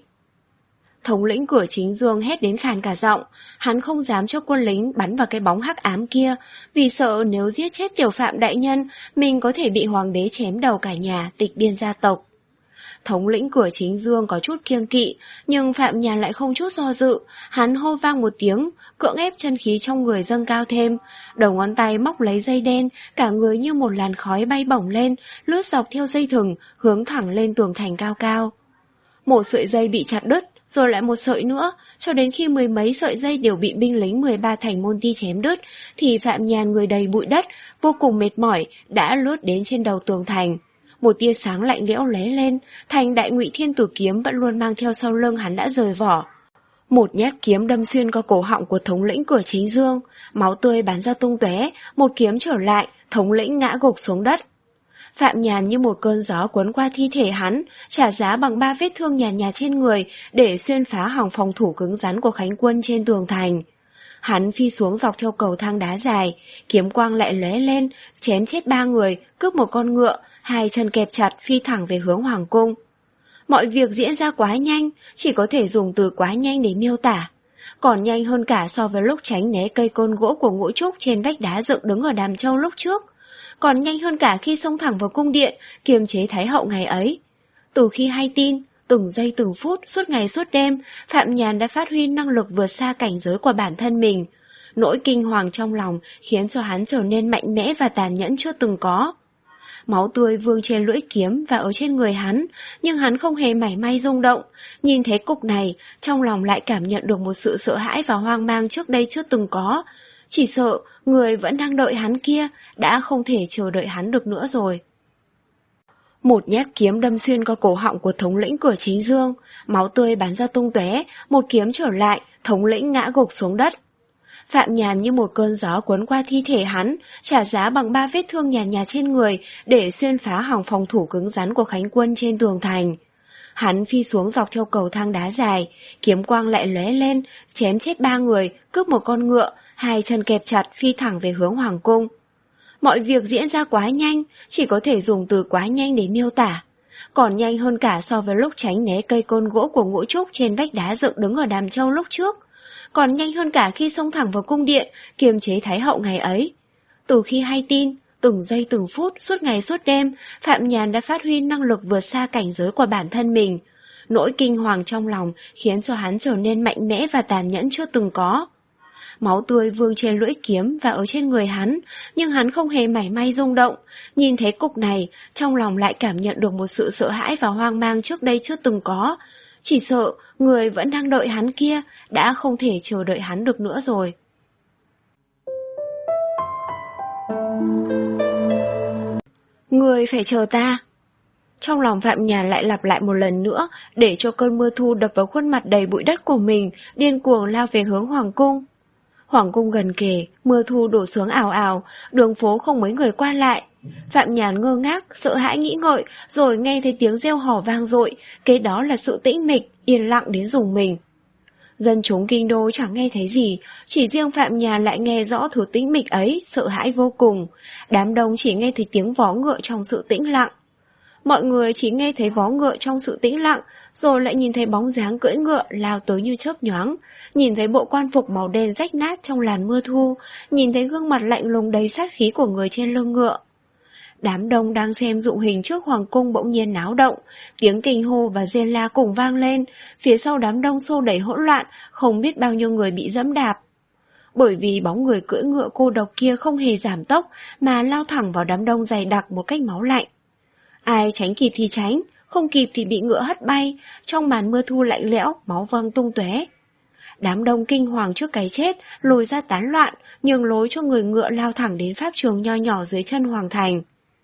Thống lĩnh cửa Chính Dương hét đến khàn cả giọng, hắn không dám cho quân lính bắn vào cái bóng hắc ám kia, vì sợ nếu giết chết Tiểu Phạm đại nhân, mình có thể bị hoàng đế chém đầu cả nhà, tịch biên gia tộc. Thống lĩnh cửa Chính Dương có chút kiêng kỵ, nhưng Phạm Nhàn lại không chút do dự, hắn hô vang một tiếng, cưỡng ép chân khí trong người dâng cao thêm, đầu ngón tay móc lấy dây đen, cả người như một làn khói bay bổng lên, lướt dọc theo dây thừng, hướng thẳng lên tường thành cao cao. Một sợi dây bị chặt đứt, rồi lại một sợi nữa, cho đến khi mười mấy sợi dây đều bị binh lính mười ba thành môn ti chém đứt, thì Phạm Nhàn người đầy bụi đất, vô cùng mệt mỏi, đã lướt đến trên đầu tường thành. Một tia sáng lạnh lẽo lóe lên, thành Đại Ngụy Thiên Tử kiếm vẫn luôn mang theo sau lưng hắn đã rời vỏ. Một nhát kiếm đâm xuyên qua cổ họng của thống lĩnh Cửa Chính Dương, máu tươi bắn ra tung tóe, một kiếm trở lại, thống lĩnh ngã gục xuống đất. Phạm Nhàn như một cơn gió cuốn qua thi thể hắn, trả giá bằng ba vết thương nhàn nhạt, nhạt trên người để xuyên phá hàng phòng thủ cứng rắn của Khánh quân trên tường thành. Hắn phi xuống dọc theo cầu thang đá dài, kiếm quang lại lóe lên, chém chết ba người, cướp một con ngựa, hai chân kẹp chặt phi thẳng về hướng hoàng cung. Mọi việc diễn ra quá nhanh, chỉ có thể dùng từ quá nhanh để miêu tả. Còn nhanh hơn cả so với lúc tránh né cây côn gỗ của Ngũ Trúc trên vách đá dựng đứng ở Đàm Châu lúc trước. Còn nhanh hơn cả khi xông thẳng vào cung điện, kiềm chế Thái hậu ngày ấy. Từ khi hay tin, từng giây từng phút, suốt ngày suốt đêm, Phạm Nhàn đã phát huy năng lực vượt xa cảnh giới của bản thân mình. Nỗi kinh hoàng trong lòng khiến cho hắn trở nên mạnh mẽ và tàn nhẫn chưa từng có. Máu tươi vương trên lưỡi kiếm và ở trên người hắn, nhưng hắn không hề mảy may rung động. Nhìn thấy cục này, trong lòng lại cảm nhận được một sự sợ hãi và hoang mang trước đây chưa từng có. Chỉ sợ người vẫn đang đợi hắn kia đã không thể chờ đợi hắn được nữa rồi. Một nhát kiếm đâm xuyên qua cổ họng của thống lĩnh Cửa Chính Dương, máu tươi bắn ra tung tóe, một kiếm trở lại, thống lĩnh ngã gục xuống đất. Phạm Nhàn như một cơn gió cuốn qua thi thể hắn, trả giá bằng ba vết thương nhàn nhạt, nhạt trên người để xuyên phá hàng phòng thủ cứng rắn của Khánh quân trên tường thành. Hắn phi xuống dọc theo cầu thang đá dài, kiếm quang lại lóe lên, chém chết ba người, cướp một con ngựa, hai chân kẹp chặt phi thẳng về hướng hoàng cung. Mọi việc diễn ra quá nhanh, chỉ có thể dùng từ quá nhanh để miêu tả. Còn nhanh hơn cả so với lúc tránh né cây côn gỗ của Ngũ Trúc trên vách đá dựng đứng ở Đàm Châu lúc trước. Còn nhanh hơn cả khi xông thẳng vào cung điện, kiềm chế Thái hậu ngày ấy. Từ khi hay tin, từng giây từng phút, suốt ngày suốt đêm, Phạm Nhàn đã phát huy năng lực vượt xa cảnh giới của bản thân mình. Nỗi kinh hoàng trong lòng khiến cho hắn trở nên mạnh mẽ và tàn nhẫn chưa từng có. Máu tươi vương trên lưỡi kiếm và ở trên người hắn, nhưng hắn không hề mảy may rung động. Nhìn thấy cục này, trong lòng lại cảm nhận được một sự sợ hãi và hoang mang trước đây chưa từng có. Chỉ sợ người vẫn đang đợi hắn kia đã không thể chờ đợi hắn được nữa rồi. Người phải chờ ta. Trong lòng Phạm Nhàn lại lặp lại một lần nữa, để cho cơn mưa thu đập vào khuôn mặt đầy bụi đất của mình, điên cuồng lao về hướng hoàng cung. Hoàng cung gần kề, mưa thu đổ xuống ào ào, đường phố không mấy người qua lại. Phạm Nhàn ngơ ngác, sợ hãi nghĩ ngợi, rồi nghe thấy tiếng reo hò vang dội, kế đó là sự tĩnh mịch, yên lặng đến rùng mình. Dân chúng kinh đô chẳng nghe thấy gì, chỉ riêng Phạm Nhàn lại nghe rõ thứ tĩnh mịch ấy, sợ hãi vô cùng. Đám đông chỉ nghe thấy tiếng vó ngựa trong sự tĩnh lặng. Mọi người chỉ nghe thấy vó ngựa trong sự tĩnh lặng, rồi lại nhìn thấy bóng dáng cưỡi ngựa lao tới như chớp nhoáng, nhìn thấy bộ quan phục màu đen rách nát trong làn mưa thu, nhìn thấy gương mặt lạnh lùng đầy sát khí của người trên lưng ngựa. Đám đông đang xem dụng hình trước hoàng cung bỗng nhiên náo động, tiếng kinh hô và rên la cùng vang lên, phía sau đám đông xô đẩy hỗn loạn, không biết bao nhiêu người bị dẫm đạp. Bởi vì bóng người cưỡi ngựa cô độc kia không hề giảm tốc mà lao thẳng vào đám đông dày đặc một cách máu lạnh. Ai tránh kịp thì tránh, không kịp thì bị ngựa hất bay, trong màn mưa thu lạnh lẽo, máu văng tung tóe. Đám đông kinh hoàng trước cái chết, lùi ra tán loạn, nhường lối cho người ngựa lao thẳng đến pháp trường nho nhỏ dưới chân hoàng thành.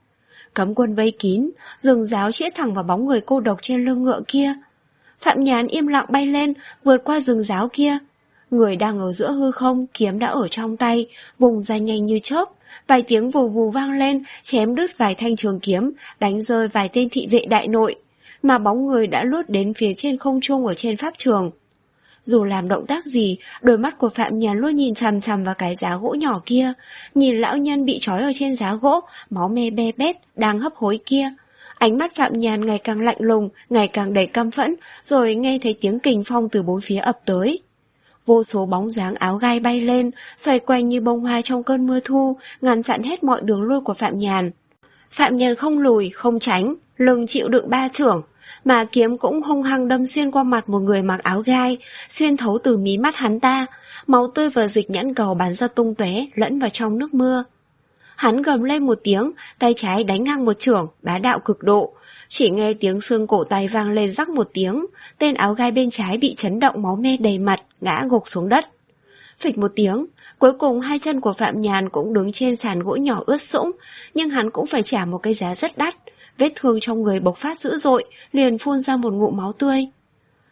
Cấm quân vây kín, rừng giáo chĩa thẳng vào bóng người cô độc trên lưng ngựa kia. Phạm Nhàn im lặng bay lên, vượt qua rừng giáo kia. Người đang ở giữa hư không, kiếm đã ở trong tay, vùng ra nhanh như chớp. Vài tiếng vù vù vang lên, chém đứt vài thanh trường kiếm, đánh rơi vài tên thị vệ đại nội, mà bóng người đã lướt đến phía trên không trung ở trên pháp trường. Dù làm động tác gì, đôi mắt của Phạm Nhàn luôn nhìn chằm chằm vào cái giá gỗ nhỏ kia, nhìn lão nhân bị trói ở trên giá gỗ, máu me be bét, đang hấp hối kia. Ánh mắt Phạm Nhàn ngày càng lạnh lùng, ngày càng đầy căm phẫn, rồi nghe thấy tiếng kình phong từ bốn phía ập tới. Vô số bóng dáng áo gai bay lên, xoay quanh như bông hoa trong cơn mưa thu, ngăn chặn hết mọi đường lui của Phạm Nhàn. Phạm Nhàn không lùi, không tránh, lưng chịu đựng ba chưởng, mà kiếm cũng hung hăng đâm xuyên qua mặt một người mặc áo gai, xuyên thấu từ mí mắt hắn ta, máu tươi và dịch nhãn cầu bắn ra tung tóe, lẫn vào trong nước mưa. Hắn gầm lên một tiếng, tay trái đánh ngang một chưởng, bá đạo cực độ. Chỉ nghe tiếng xương cổ tay vang lên rắc một tiếng, tên áo gai bên trái bị chấn động máu me đầy mặt, ngã gục xuống đất. Phịch một tiếng, cuối cùng hai chân của Phạm Nhàn cũng đứng trên sàn gỗ nhỏ ướt sũng, nhưng hắn cũng phải trả một cái giá rất đắt. Vết thương trong người bộc phát dữ dội, liền phun ra một ngụm máu tươi.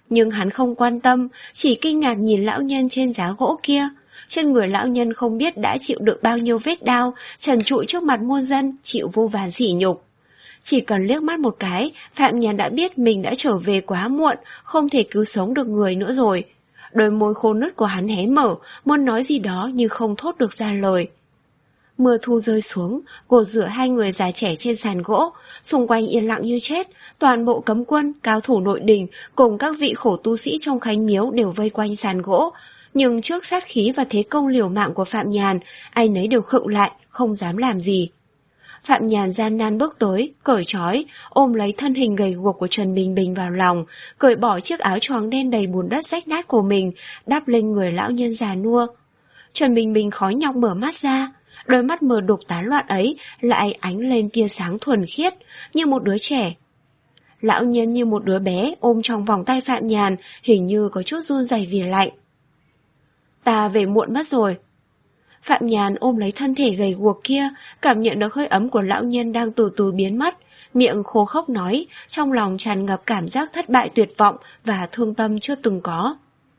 Nhưng hắn không quan tâm, chỉ kinh ngạc nhìn lão nhân trên giá gỗ kia. Trên người lão nhân không biết đã chịu được bao nhiêu vết đau, trần trụi trước mặt muôn dân, chịu vô vàn sỉ nhục. Chỉ cần liếc mắt một cái, Phạm Nhàn đã biết mình đã trở về quá muộn, không thể cứu sống được người nữa rồi. Đôi môi khô nứt của hắn hé mở, muốn nói gì đó nhưng không thốt được ra lời. Mưa thu rơi xuống, gột rửa hai người già trẻ trên sàn gỗ, xung quanh yên lặng như chết, toàn bộ cấm quân, cao thủ nội đình cùng các vị khổ tu sĩ trong khánh miếu đều vây quanh sàn gỗ. Nhưng trước sát khí và thế công liều mạng của Phạm Nhàn, ai nấy đều khựng lại, không dám làm gì. Phạm Nhàn gian nan bước tới, cởi trói, ôm lấy thân hình gầy guộc của Trần Bình Bình vào lòng, cởi bỏ chiếc áo choàng đen đầy bùn đất rách nát của mình, đắp lên người lão nhân già nua. Trần Bình Bình khó nhọc mở mắt ra, đôi mắt mờ đục tán loạn ấy lại ánh lên tia sáng thuần khiết, như một đứa trẻ. Lão nhân như một đứa bé ôm trong vòng tay Phạm Nhàn, hình như có chút run rẩy vì lạnh. Ta về muộn mất rồi. Phạm Nhàn ôm lấy thân thể gầy guộc kia, cảm nhận được hơi ấm của lão nhân đang từ từ biến mất, miệng khô khốc nói, trong lòng tràn ngập cảm giác thất bại tuyệt vọng và thương tâm chưa từng có.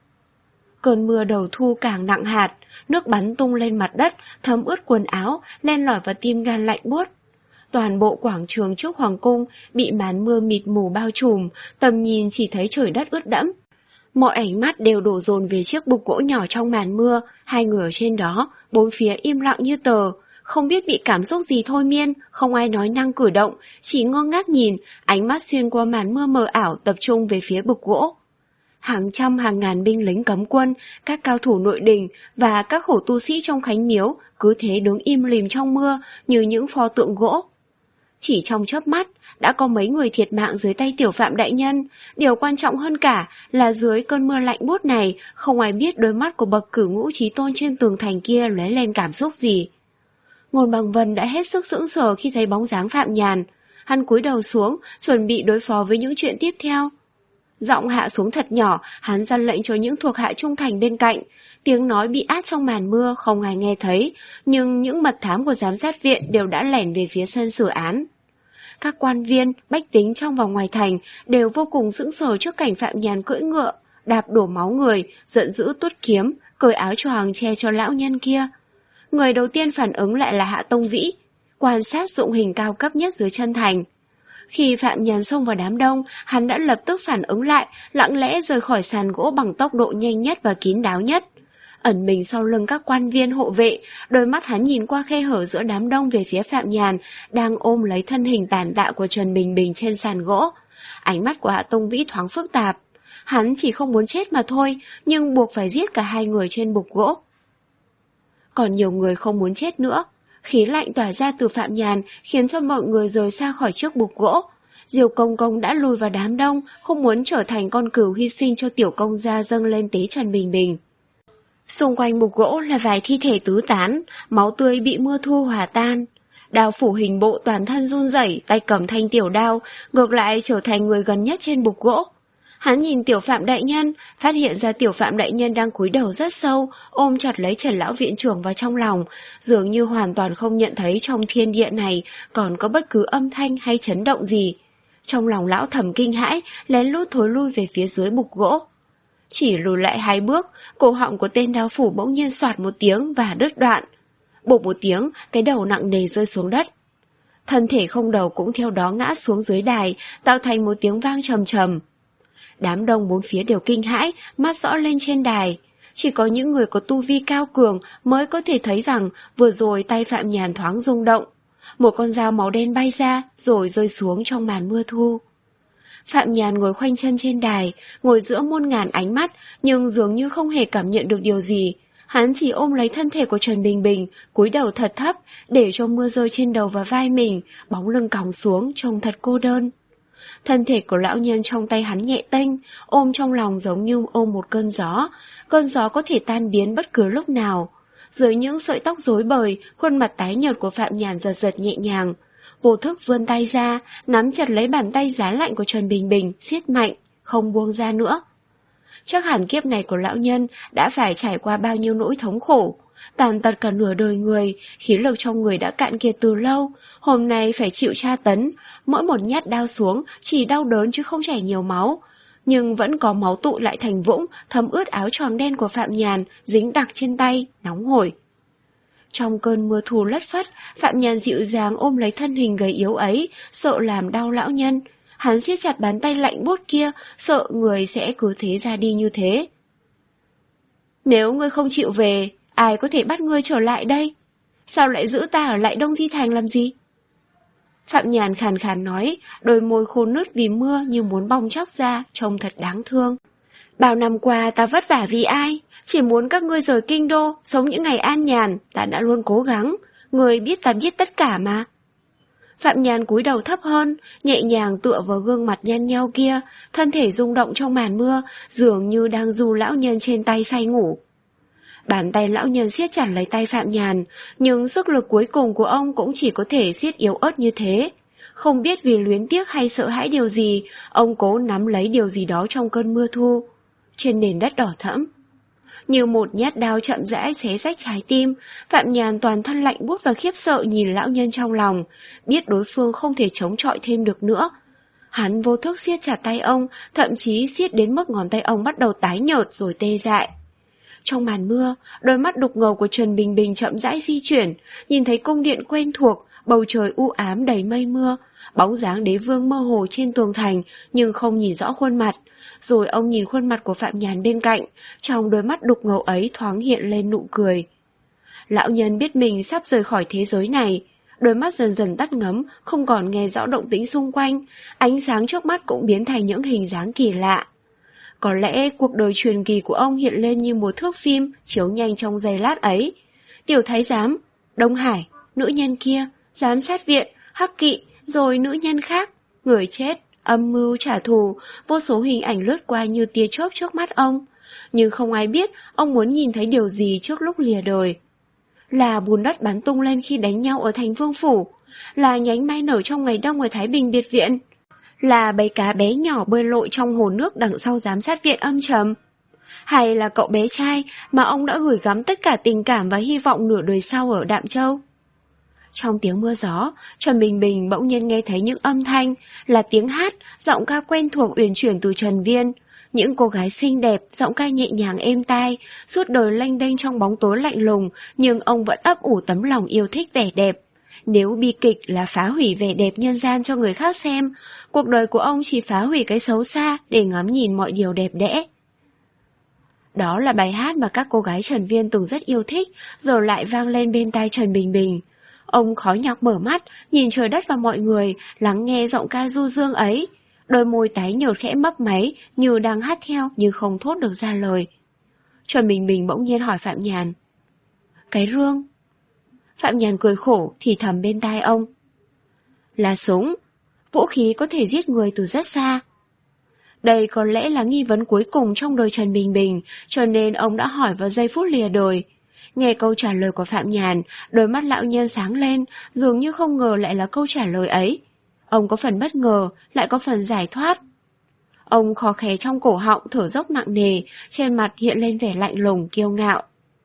Cơn mưa đầu thu càng nặng hạt, nước bắn tung lên mặt đất, thấm ướt quần áo, len lỏi vào tim gan lạnh buốt. Toàn bộ quảng trường trước hoàng cung bị màn mưa mịt mù bao trùm, tầm nhìn chỉ thấy trời đất ướt đẫm. Mọi ánh mắt đều đổ dồn về chiếc bục gỗ nhỏ trong màn mưa, hai người ở trên đó, bốn phía im lặng như tờ, không biết bị cảm xúc gì thôi miên, không ai nói năng cử động, chỉ ngơ ngác nhìn, ánh mắt xuyên qua màn mưa mờ ảo tập trung về phía bục gỗ. Hàng trăm hàng ngàn binh lính cấm quân, các cao thủ nội đình và các khổ tu sĩ trong khánh miếu cứ thế đứng im lìm trong mưa như những pho tượng gỗ. Chỉ trong chớp mắt, đã có mấy người thiệt mạng dưới tay tiểu Phạm đại nhân. Điều quan trọng hơn cả là dưới cơn mưa lạnh buốt này, không ai biết đôi mắt của bậc cử ngũ chí tôn trên tường thành kia lóe lên cảm xúc gì. Ngôn Bằng Vân đã hết sức sững sờ khi thấy bóng dáng Phạm Nhàn. Hắn cúi đầu xuống, chuẩn bị đối phó với những chuyện tiếp theo. Giọng hạ xuống thật nhỏ, hắn ra lệnh cho những thuộc hạ trung thành bên cạnh. Tiếng nói bị át trong màn mưa, không ai nghe thấy, nhưng những mật thám của giám sát viện đều đã lẻn về phía sân xử án. Các quan viên, bách tính trong và ngoài thành đều vô cùng sững sờ trước cảnh Phạm Nhàn cưỡi ngựa, đạp đổ máu người, giận dữ tuốt kiếm, cởi áo choàng che cho lão nhân kia. Người đầu tiên phản ứng lại là Hạ Tông Vĩ, quan sát dụng hình cao cấp nhất dưới chân thành. Khi Phạm Nhàn xông vào đám đông, hắn đã lập tức phản ứng lại, lặng lẽ rời khỏi sàn gỗ bằng tốc độ nhanh nhất và kín đáo nhất. Ẩn mình sau lưng các quan viên hộ vệ, đôi mắt hắn nhìn qua khe hở giữa đám đông về phía Phạm Nhàn, đang ôm lấy thân hình tàn tạ của Trần Bình Bình trên sàn gỗ. Ánh mắt của Hạ Tông Vĩ thoáng phức tạp. Hắn chỉ không muốn chết mà thôi, nhưng buộc phải giết cả hai người trên bục gỗ. Còn nhiều người không muốn chết nữa. Khí lạnh tỏa ra từ Phạm Nhàn khiến cho mọi người rời xa khỏi chiếc bục gỗ. Diều Công Công đã lùi vào đám đông, không muốn trở thành con cừu hy sinh cho tiểu công gia dâng lên tế Trần Bình Bình. Xung quanh bục gỗ là vài thi thể tứ tán, máu tươi bị mưa thu hòa tan. Đao phủ hình bộ toàn thân run rẩy, tay cầm thanh tiểu đao, ngược lại trở thành người gần nhất trên bục gỗ. Hắn nhìn tiểu Phạm đại nhân, phát hiện ra tiểu Phạm đại nhân đang cúi đầu rất sâu, ôm chặt lấy Trần lão viện trưởng vào trong lòng, dường như hoàn toàn không nhận thấy trong thiên địa này còn có bất cứ âm thanh hay chấn động gì. Trong lòng lão thầm kinh hãi, lén lút thối lui về phía dưới bục gỗ. Chỉ lùi lại hai bước, cổ họng của tên đao phủ bỗng nhiên xoạt một tiếng và đứt đoạn. Bụp một tiếng, cái đầu nặng nề rơi xuống đất. Thân thể không đầu cũng theo đó ngã xuống dưới đài, tạo thành một tiếng vang trầm trầm. Đám đông bốn phía đều kinh hãi, mắt dõi lên trên đài. Chỉ có những người có tu vi cao cường mới có thể thấy rằng vừa rồi tay Phạm Nhàn thoáng rung động. Một con dao màu đen bay ra rồi rơi xuống trong màn mưa thu. Phạm Nhàn ngồi khoanh chân trên đài, ngồi giữa muôn ngàn ánh mắt, nhưng dường như không hề cảm nhận được điều gì. Hắn chỉ ôm lấy thân thể của Trần Bình Bình, cúi đầu thật thấp, để cho mưa rơi trên đầu và vai mình, bóng lưng còng xuống, trông thật cô đơn. Thân thể của lão nhân trong tay hắn nhẹ tênh, ôm trong lòng giống như ôm một cơn gió. Cơn gió có thể tan biến bất cứ lúc nào. Dưới những sợi tóc rối bời, khuôn mặt tái nhợt của Phạm Nhàn giật giật nhẹ nhàng. Vô thức vươn tay ra, nắm chặt lấy bàn tay giá lạnh của Trần Bình Bình, siết mạnh, không buông ra nữa. Chắc hẳn kiếp này của lão nhân đã phải trải qua bao nhiêu nỗi thống khổ. Tàn tật cả nửa đời người, khí lực trong người đã cạn kiệt từ lâu. Hôm nay phải chịu tra tấn, mỗi một nhát đao xuống chỉ đau đớn chứ không chảy nhiều máu. nhưng vẫn có máu tụ lại thành vũng, thấm ướt áo tròn đen của Phạm Nhàn, dính đặc trên tay, nóng hổi. Trong cơn mưa thu lất phất, Phạm Nhàn dịu dàng ôm lấy thân hình gầy yếu ấy, sợ làm đau lão nhân. Hắn siết chặt bàn tay lạnh buốt kia, sợ người sẽ cứ thế ra đi như thế. Nếu ngươi không chịu về, ai có thể bắt ngươi trở lại đây? Sao lại giữ ta ở lại Đông Di Thành làm gì? Phạm Nhàn khàn khàn nói, đôi môi khô nứt vì mưa như muốn bong chóc ra, trông thật đáng thương. Bao năm qua ta vất vả vì ai? Chỉ muốn các ngươi rời kinh đô, sống những ngày an nhàn, ta đã luôn cố gắng. Ngươi biết ta biết tất cả mà. Phạm Nhàn cúi đầu thấp hơn, nhẹ nhàng tựa vào gương mặt nhăn nheo kia, thân thể rung động trong màn mưa, dường như đang du lão nhân trên tay say ngủ. Bàn tay lão nhân siết chặt lấy tay Phạm Nhàn, nhưng sức lực cuối cùng của ông cũng chỉ có thể siết yếu ớt như thế. Không biết vì luyến tiếc hay sợ hãi điều gì, ông cố nắm lấy điều gì đó trong cơn mưa thu. Trên nền đất đỏ thẫm, như một nhát đao chậm rãi xé rách trái tim, Phạm Nhàn toàn thân lạnh buốt và khiếp sợ nhìn lão nhân trong lòng, biết đối phương không thể chống chọi thêm được nữa. Hắn vô thức siết chặt tay ông, thậm chí siết đến mức ngón tay ông bắt đầu tái nhợt rồi tê dại. Trong màn mưa, đôi mắt đục ngầu của Trần Bình Bình chậm rãi di chuyển, nhìn thấy cung điện quen thuộc, bầu trời u ám đầy mây mưa, bóng dáng đế vương mơ hồ trên tường thành nhưng không nhìn rõ khuôn mặt. Rồi ông nhìn khuôn mặt của Phạm Nhàn bên cạnh, trong đôi mắt đục ngầu ấy thoáng hiện lên nụ cười. Lão nhân biết mình sắp rời khỏi thế giới này, đôi mắt dần dần tắt ngấm, không còn nghe rõ động tĩnh xung quanh, ánh sáng trước mắt cũng biến thành những hình dáng kỳ lạ. Có lẽ cuộc đời truyền kỳ của ông hiện lên như một thước phim chiếu nhanh trong giây lát ấy. Tiểu thái giám, Đông Hải, nữ nhân kia, giám sát viện, Hắc Kỵ, rồi nữ nhân khác, người chết, âm mưu trả thù, vô số hình ảnh lướt qua như tia chớp trước mắt ông. Nhưng không ai biết ông muốn nhìn thấy điều gì trước lúc lìa đời. Là bùn đất bắn tung lên khi đánh nhau ở thành Vương Phủ, là nhánh mai nở trong ngày đông ở Thái Bình Biệt Viện, là bầy cá bé nhỏ bơi lội trong hồ nước đằng sau giám sát viện âm trầm, hay là cậu bé trai mà ông đã gửi gắm tất cả tình cảm và hy vọng nửa đời sau ở Đạm Châu. Trong tiếng mưa gió, Trần Bình Bình bỗng nhiên nghe thấy những âm thanh, là tiếng hát, giọng ca quen thuộc uyển chuyển từ Trần Viên. Những cô gái xinh đẹp, giọng ca nhẹ nhàng êm tai, suốt đời lênh đênh trong bóng tối lạnh lùng, nhưng ông vẫn ấp ủ tấm lòng yêu thích vẻ đẹp. Nếu bi kịch là phá hủy vẻ đẹp nhân gian cho người khác xem, cuộc đời của ông chỉ phá hủy cái xấu xa để ngắm nhìn mọi điều đẹp đẽ. Đó là bài hát mà các cô gái Trần Viên từng rất yêu thích, giờ lại vang lên bên tai Trần Bình Bình. Ông khó nhọc mở mắt, nhìn trời đất và mọi người, lắng nghe giọng ca du dương ấy. Đôi môi tái nhợt khẽ mấp máy, như đang hát theo nhưng không thốt được ra lời. Trần Bình Bình bỗng nhiên hỏi Phạm Nhàn. Cái rương? Phạm Nhàn cười khổ, thì thầm bên tai ông. Là súng. Vũ khí có thể giết người từ rất xa. Đây có lẽ là nghi vấn cuối cùng trong đời Trần Bình Bình, cho nên ông đã hỏi vào giây phút lìa đời. Nghe câu trả lời của Phạm Nhàn, đôi mắt lão nhân sáng lên, dường như không ngờ lại là câu trả lời ấy. Ông có phần bất ngờ, lại có phần giải thoát. Ông khò khè trong cổ họng, thở dốc nặng nề, trên mặt hiện lên vẻ lạnh lùng, kiêu ngạo.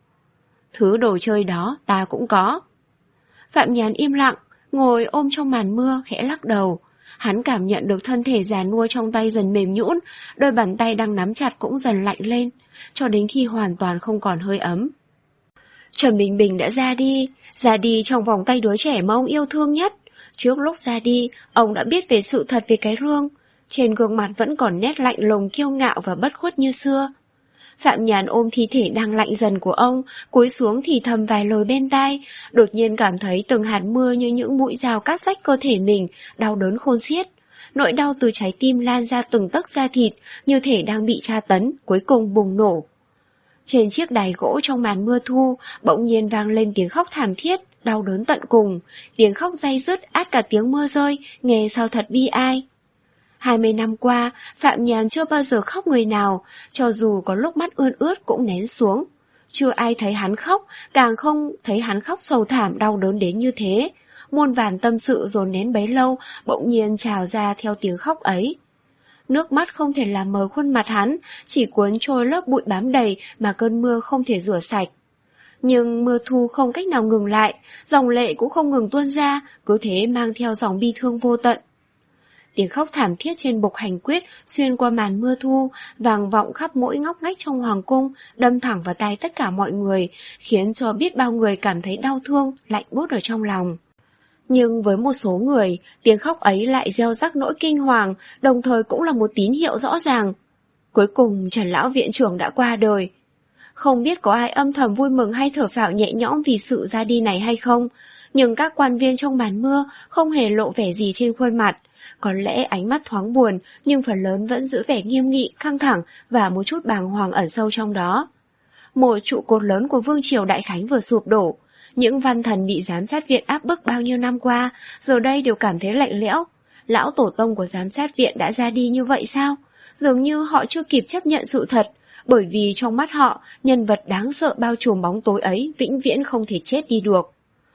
Thứ đồ chơi đó ta cũng có. Phạm Nhàn im lặng, ngồi ôm trong màn mưa, khẽ lắc đầu. Hắn cảm nhận được thân thể già nua trong tay dần mềm nhũn, đôi bàn tay đang nắm chặt cũng dần lạnh lên, cho đến khi hoàn toàn không còn hơi ấm. Trần Bình Bình đã ra đi, ra đi trong vòng tay đứa trẻ mà ông yêu thương nhất. Trước lúc ra đi, ông đã biết về sự thật về cái rương. Trên gương mặt vẫn còn nét lạnh lùng kiêu ngạo và bất khuất như xưa. Phạm Nhàn ôm thi thể đang lạnh dần của ông, cúi xuống thì thầm vài lời bên tai, đột nhiên cảm thấy từng hạt mưa như những mũi dao cắt rách cơ thể mình, đau đớn khôn xiết. Nỗi đau từ trái tim lan ra từng tấc da thịt, như thể đang bị tra tấn, cuối cùng bùng nổ. Trên chiếc đài gỗ trong màn mưa thu, bỗng nhiên vang lên tiếng khóc thảm thiết, đau đớn tận cùng. Tiếng khóc day dứt át cả tiếng mưa rơi, nghe sao thật bi ai. Hai mươi năm qua, Phạm Nhàn chưa bao giờ khóc người nào, cho dù có lúc mắt ươn ướt cũng nén xuống. Chưa ai thấy hắn khóc, càng không thấy hắn khóc sầu thảm đau đớn đến như thế. Muôn vàn tâm sự dồn nén bấy lâu, bỗng nhiên trào ra theo tiếng khóc ấy. Nước mắt không thể làm mờ khuôn mặt hắn, chỉ cuốn trôi lớp bụi bám đầy mà cơn mưa không thể rửa sạch. Nhưng mưa thu không cách nào ngừng lại, dòng lệ cũng không ngừng tuôn ra, cứ thế mang theo dòng bi thương vô tận. Tiếng khóc thảm thiết trên bục hành quyết xuyên qua màn mưa thu, vang vọng khắp mỗi ngóc ngách trong hoàng cung, đâm thẳng vào tai tất cả mọi người, khiến cho biết bao người cảm thấy đau thương, lạnh buốt ở trong lòng. Nhưng với một số người, tiếng khóc ấy lại gieo rắc nỗi kinh hoàng, đồng thời cũng là một tín hiệu rõ ràng. Cuối cùng Trần lão viện trưởng đã qua đời. Không biết có ai âm thầm vui mừng hay thở phào nhẹ nhõm vì sự ra đi này hay không, nhưng các quan viên trong màn mưa không hề lộ vẻ gì trên khuôn mặt. Có lẽ ánh mắt thoáng buồn, nhưng phần lớn vẫn giữ vẻ nghiêm nghị, căng thẳng và một chút bàng hoàng ẩn sâu trong đó. Một trụ cột lớn của vương triều Đại Khánh vừa sụp đổ. Những văn thần bị giám sát viện áp bức bao nhiêu năm qua, giờ đây đều cảm thấy lạnh lẽo. Lão tổ tông của giám sát viện đã ra đi như vậy sao? Dường như họ chưa kịp chấp nhận sự thật, bởi vì trong mắt họ, nhân vật đáng sợ bao trùm bóng tối ấy vĩnh viễn không thể chết đi được.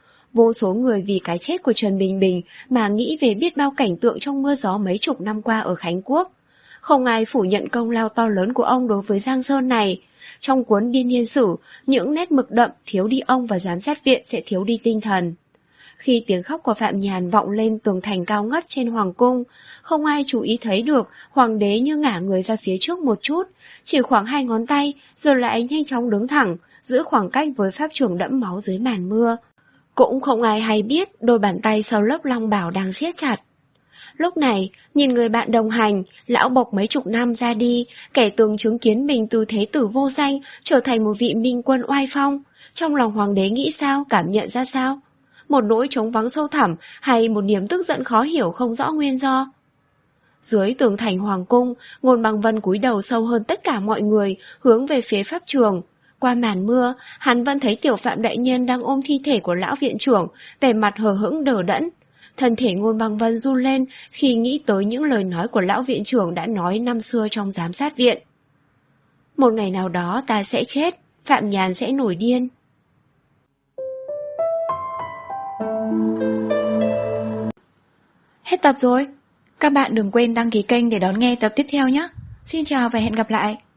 Vô số người vì cái chết của Trần Bình Bình mà nghĩ về biết bao cảnh tượng trong mưa gió mấy chục năm qua ở Khánh Quốc. Không ai phủ nhận công lao to lớn của ông đối với Giang Sơn này. Trong cuốn Biên Niên Sử, những nét mực đậm thiếu đi ông và giám sát viện sẽ thiếu đi tinh thần. Khi tiếng khóc của Phạm Nhàn vọng lên tường thành cao ngất trên hoàng cung, không ai chú ý thấy được hoàng đế như ngả người ra phía trước một chút, chỉ khoảng hai ngón tay, rồi lại nhanh chóng đứng thẳng, giữ khoảng cách với pháp trường đẫm máu dưới màn mưa. Cũng không ai hay biết đôi bàn tay sau lớp long bào đang siết chặt. Lúc này, nhìn người bạn đồng hành, lão bộc mấy chục năm ra đi, kẻ từng chứng kiến mình từ thế tử vô danh trở thành một vị minh quân oai phong, trong lòng hoàng đế nghĩ sao, cảm nhận ra sao? Một nỗi trống vắng sâu thẳm hay một niềm tức giận khó hiểu không rõ nguyên do? Dưới tường thành hoàng cung, Ngôn Bằng Vân cúi đầu sâu hơn tất cả mọi người, hướng về phía pháp trường. Qua màn mưa, hắn vẫn thấy tiểu Phạm đại nhân đang ôm thi thể của lão viện trưởng, vẻ mặt hờ hững đờ đẫn. Thân thể Ngôn Bằng Vân run lên khi nghĩ tới những lời nói của lão viện trưởng đã nói năm xưa trong giám sát viện. Một ngày nào đó ta sẽ chết, Phạm Nhàn sẽ nổi điên. Hết tập rồi. Các bạn đừng quên đăng ký kênh để đón nghe tập tiếp theo nhé. Xin chào và hẹn gặp lại.